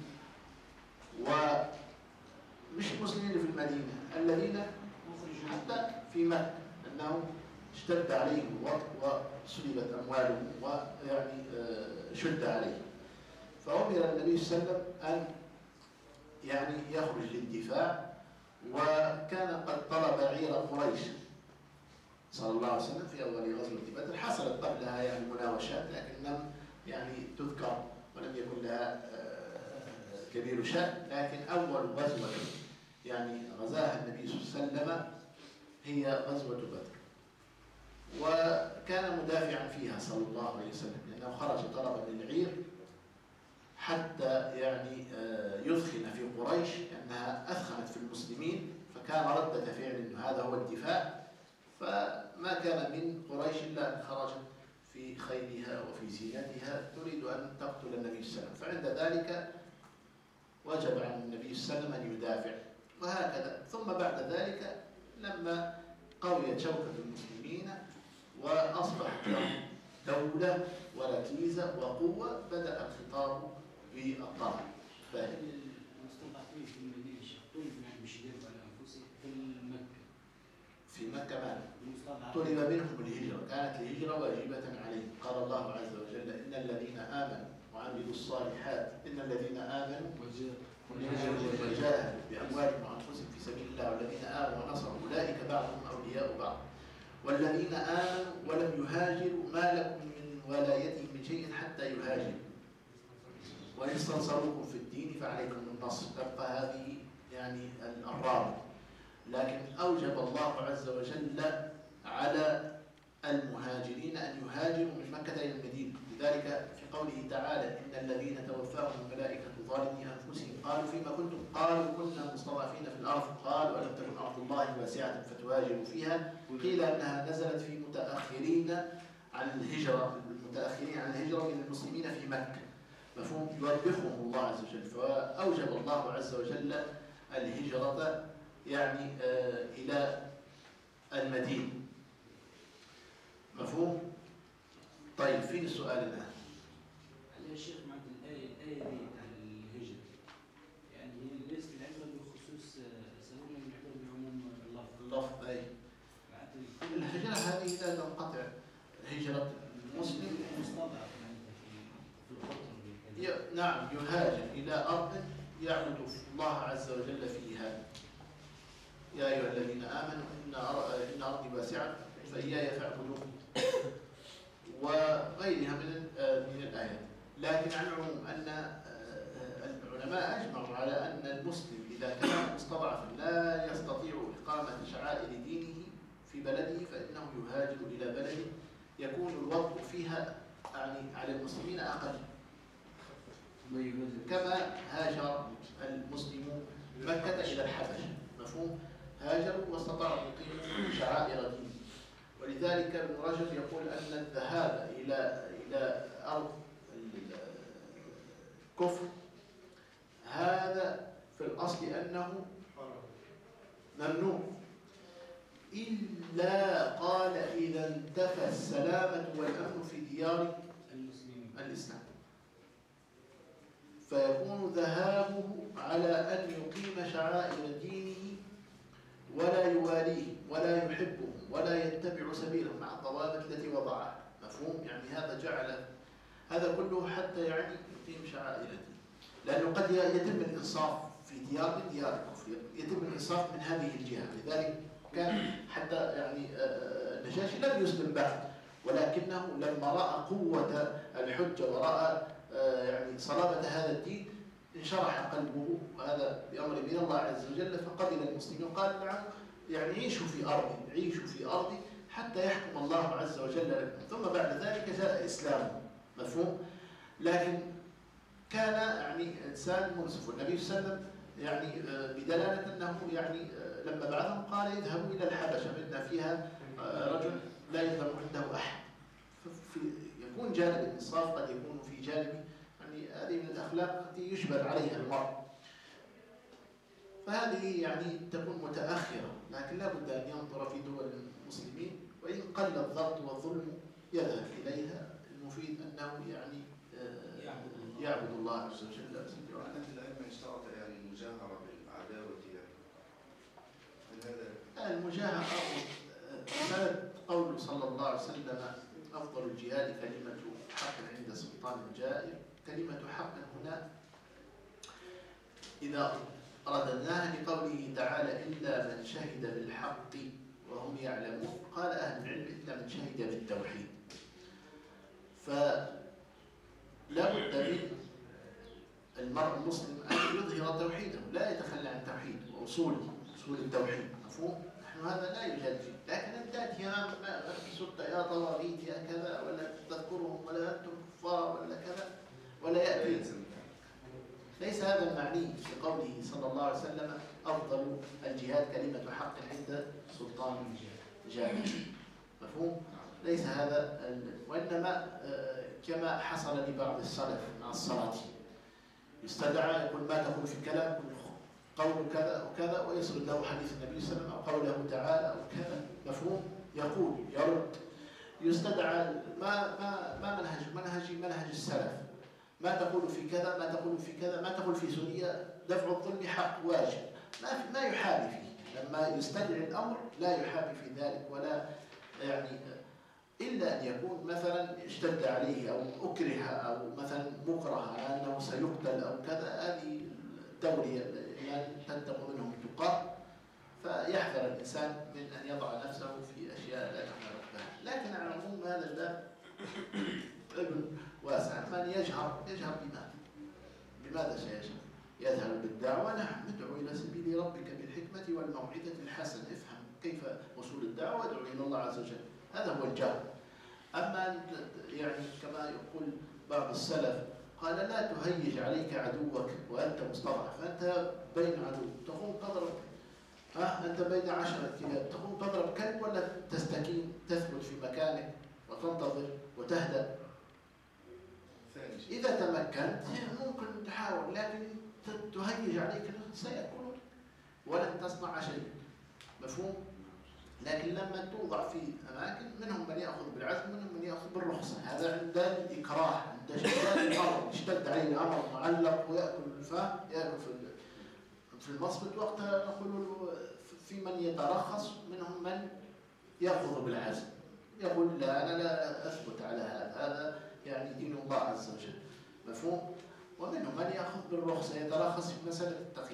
S6: ومش المسلمين اللي في المدينة، الذين حتى في مكة أنهم اشتد عليهم الوطء وسلبت أموالهم ويعني شد عليهم. فأمر النبي صلى الله عليه وسلم أن يعني يخرج للدفاع، وكان قد طلب عير قريش صلى الله عليه وسلم في أول غزوة بدر. حصلت قبلها يعني مناوشات لكن لم يعني تذكر ولم يكن لها كبير شأن، لكن أول غزوة يعني غزاها النبي صلى الله عليه وسلم هي غزوة بدر، وكان مدافعا فيها صلى الله عليه وسلم لأنه خرج طلبا للعير حتى يعني يثخن في قريش لأنها أثخنت في المسلمين، فكان ردة فعل أنه هذا هو الدفاع. فما كان من قريش إلا أن خرجت في خيلها وفي زينتها تريد أن تقتل النبي صلى الله عليه وسلم، فعند ذلك وجب عن النبي صلى الله عليه وسلم أن يدافع. وهكذا ثم بعد ذلك لما قويت شوكة المسلمين وأصبحت لهم دولة وركيزة وقوة بدأ الخطاب بالطاعة.
S11: المستضعفين في المدينة طلب يعني مش يدافعوا على أنفسهم في مكة
S6: ما طلب منهم الهجرة، كانت الهجرة واجبة عليهم. قال الله عز وجل إن الذين آمنوا وعملوا الصالحات إن الذين آمنوا وجاهدوا بأموالهم وأنفسهم في سبيل الله والذين آمنوا ونصروا أولئك بعضهم أولياء بعض والذين آمنوا ولم يهاجروا ما لكم من ولايتهم من شيء حتى يهاجروا وإن استنصروكم في الدين فعليكم النصر. تبقى هذه يعني الرابط، لكن أوجب الله عز وجل على المهاجرين أن يهاجروا من مكة إلى المدينة. لذلك في قوله تعالى إن الذين توفاهم الملائكة ظالمي أنفسهم قالوا فيما كنتم قالوا كنا مستضعفين في الأرض قالوا ألم تكن أرض الله واسعة فتهاجروا فيها. قيل أنها نزلت في متأخرين عن الهجرة، المتأخرين عن الهجرة من المسلمين في مكة، مفهوم يوبخهم الله عز وجل. فأوجب الله عز وجل الهجرة يعني إلى المدينة، مفهوم؟ طيب فين السؤال الآن؟
S11: هل يا شيخ معنى الآية دي عن الهجرة يعني ليست العبرة بخصوص سببنا من العبرة بعموم
S6: اللفظ أي الهجرة هذه لا تنقطع هجرة المسلم
S11: مستضعف في القطر
S6: نعم يهاجر إلى أرض يعبد الله عز وجل فيها. يا أيها الذين آمنوا إن أرضي واسعة فإياي فاعبدون وغيرها من الآيات. لكن على العموم أن العلماء أجمعوا على أن المسلم إذا كان مستضعفا لا يستطيع إقامة شعائر دينه في بلده فإنه يهاجر إلى بلد يكون الوضع فيها يعني على المسلمين أقل، كما هاجر المسلمون مكة إلى الحبشة، مفهوم؟ هاجروا واستطاعوا أن يقيموا شعائر دينهم. ولذلك ابن رجب يقول أن الذهاب إلى أرض الكفر هذا في الأصل أنه ممنوع، إلا قال إذا انتفى السلامة والأمن في ديار الإسلام، فيكون ذهابه على أن يقيم شعائر دينه ولا يواليه ولا يحبهم ولا يتبع سبيلهم مع الضوابط التي وضعها، مفهوم؟ يعني هذا جعل هذا كله حتى يعني يقيم شعائر الدين، لأنه قد يتم الإنصاف في ديار الكفر، يتم الإنصاف من هذه الجهة. لذلك كان حتى يعني النجاشي لم يسلم بعد، ولكنه لما رأى قوة الحجة ورأى يعني صلابة هذا الدين انشرح قلبه، وهذا بأمر من الله عز وجل، فقبل المسلمين قال نعم يعني عيشوا في أرضي حتى يحكم الله عز وجل لكم، ثم بعد ذلك جاء إسلام، مفهوم؟ لكن كان يعني إنسان منصف، والنبي صلى الله عليه وسلم يعني بدلالة أنه يعني لما بعثهم قال اذهبوا إلى الحبشة فإن فيها رجل لا يظلم عنده أحد. يكون جانب الإنصاف، قد يكون في جانب يعني هذه من الأخلاق التي يجبر عليها المرء، فهذه يعني تكون متأخرة، لكن لا بد أن ينظر في دول المسلمين، وإن قل الضغط والظلم يذهب إليها. المفيد أنه يعني يعبد الله عز وجل.
S13: وعدد العلم اشترط يعني المجاهرة بالعداوة يعني. هل هذا
S6: المجاهرة ثبت قوله صلى الله عليه وسلم أفضل الجهاد كلمة حق عند سلطان جائر. كلمة حق هنا إذا رددناها لقوله تعالى إلا من شهد بالحق وهم يعلمون، قال أهل العلم إلا من شهد بالتوحيد. فلا بد من المرء المسلم أن يظهر توحيده، لا يتخلى عن توحيده وأصول التوحيد. مفهوم؟ نحن هذا لا يوجد فيه، لكن أن تأتي أمام صرت يا طواغيت يا كذا، ولا تذكرهم ولا أنتم كفار ولا كذا، ولا يأتي. ليس هذا المعني في قوله صلى الله عليه وسلم أفضل الجهاد كلمة حق عند سلطان جائر. مفهوم؟ ليس هذا وإنما كما حصل لبعض السلف مع الصلاة، يستدعى يقول ما تقول في كلام قول كذا وكذا، ويسرد له حديث النبي صلى الله عليه وسلم أو قوله تعالى أو كذا. مفهوم؟ يقول يرد، يستدعى ما منهج السلف. ما تقول في كذا، ما تقول في كذا، ما تقول في سوريا، دفع الظلم حق واجب، ما يحابي فيه. لما يستدعي الأمر لا يحابي في ذلك، ولا يعني إلا أن يكون مثلا اشتد عليه أو أكره أو مثلا مكره على أنه سيقتل أو كذا. هذه التورية من تنتق منهم التقى، فيحذر الإنسان من أن يضع نفسه في أشياء لا تحمل بها. لكن على العموم هذا الباب واسع. من يجهر بماذا سيجهر؟ يذهب بالدعوة. نعم، ادعو إلى سبيل ربك بالحكمة والموعظة الحسنة. افهم كيف وصول الدعوة، ادعو إلى الله عز وجل، هذا هو الجهر. أما يعني كما يقول بعض السلف، قال لا تهيج عليك عدوك وأنت مستضعف. فأنت بين عدو تقوم تضرب، أنت بين 10 كلاب تقوم تضرب كلب، ولا تستكين تثبت في مكانك وتنتظر وتهدأ؟ إذا تمكنت ممكن تحاول، لكن تهيج عليك سيكون ولن تصنع شيء. مفهوم؟ لكن لما توضع في أماكن، منهم من يأخذ بالعزم ومنهم من يأخذ بالرخصة. هذا عند الإكراه، عند اشتداد الأمر، اشتد عليه الأمر معلق ويأكل الفم، يأكل في المصبت. وقتها نقول في من يترخص، منهم من يأخذ بالعزم، يقول لا أنا لا أثبت على هذا يعني دين الله عز وجل. مفهوم؟ ومنهم من يأخذ بالرخصة، يترخص في مسألة التقييم.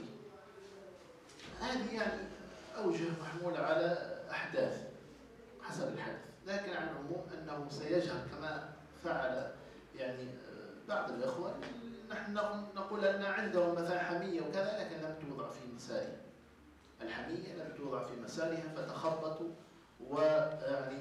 S6: هذه يعني أوجه محمولة على أحداث حسب الحدث، لكن على العموم أنه سيجهر كما فعل يعني بعض الإخوة. نحن نقول أن عندهم مثلا حمية وكذا، لكن لم توضع في مسارها. الحمية لم توضع في مسارها، فتخبطوا ويعني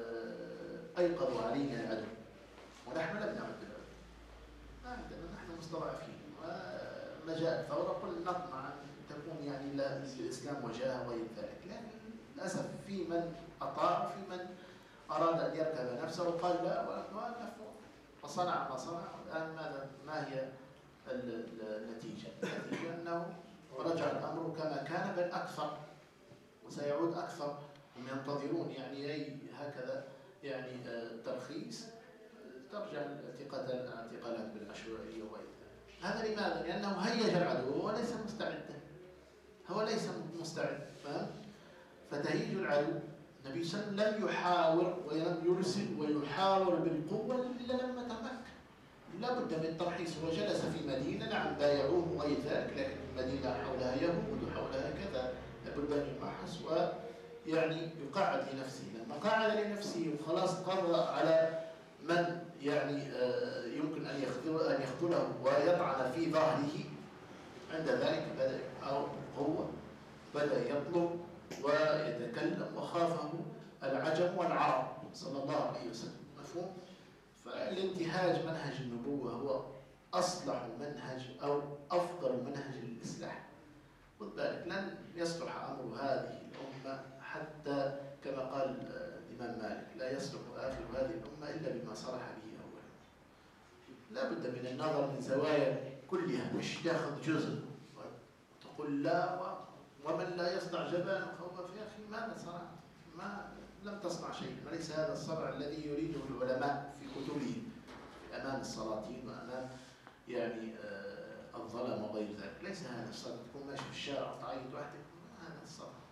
S6: أيقظوا علينا العدو، ونحن لم نعد العدو. ما عندنا، نحن مستضعفين. وما جاء الثورة قل نطمع أن تكون يعني للإسلام وجاهه وغير ذلك، لكن للأسف في من أطاع وفي من أراد أن يركب نفسه وقال لا ونفوه وصنع ما صنع. الآن ما هي النتيجة؟ النتيجة أنه رجع الأمر كما كان، بل أكثر، وسيعود أكثر. هم ينتظرون يعني أي هكذا يعني ترخيص ترجع الاعتقالات بالعشوائية وغير ذلك. هذا لماذا؟ لأنه هيج العدو وهو ليس مستعدا، هو ليس مستعد. فتهيج العدو. النبي صلى الله عليه وسلم لم يحاور ولم يرسل ويحاور بالقوة إلا لما تمكن. لا بد من الترخيص. وجلس في مدينة، نعم بايعوه وغير ذلك، لكن المدينة حولها يهود وحولها كذا بلدان المحس، ويعني يقعد لنفسه. لما قعد لنفسه وخلاص قضى على من يعني يمكن أن يخذله ويطعن في ظهره، عند ذلك بدأ قوة، بدأ يطلب ويتكلم، وخافه العجم والعرب صلى الله عليه وسلم. مفهوم؟ فالانتهاج منهج النبوة هو أصلح منهج أو أفضل منهج للإصلاح. خذ بالك لن يصلح أمر هذه الأمة حتى كما قال الإمام مالك لا يصلح آخر هذه الأمة إلا بما صلح به أولا. لا بد من النظر من زوايا كلها، مش تاخذ جزء وتقول لا ومن لا يصنع جبان خوف يا أخي ماذا صنعت؟ ما لم تصنع شيء، وليس هذا الصنع الذي يريده العلماء في كتبهم أمام السلاطين وأمام يعني الظلم وغير ذلك. ليس هذا الصنع تكون ماشي في الشارع وتعيط وحدك، هذا الصنع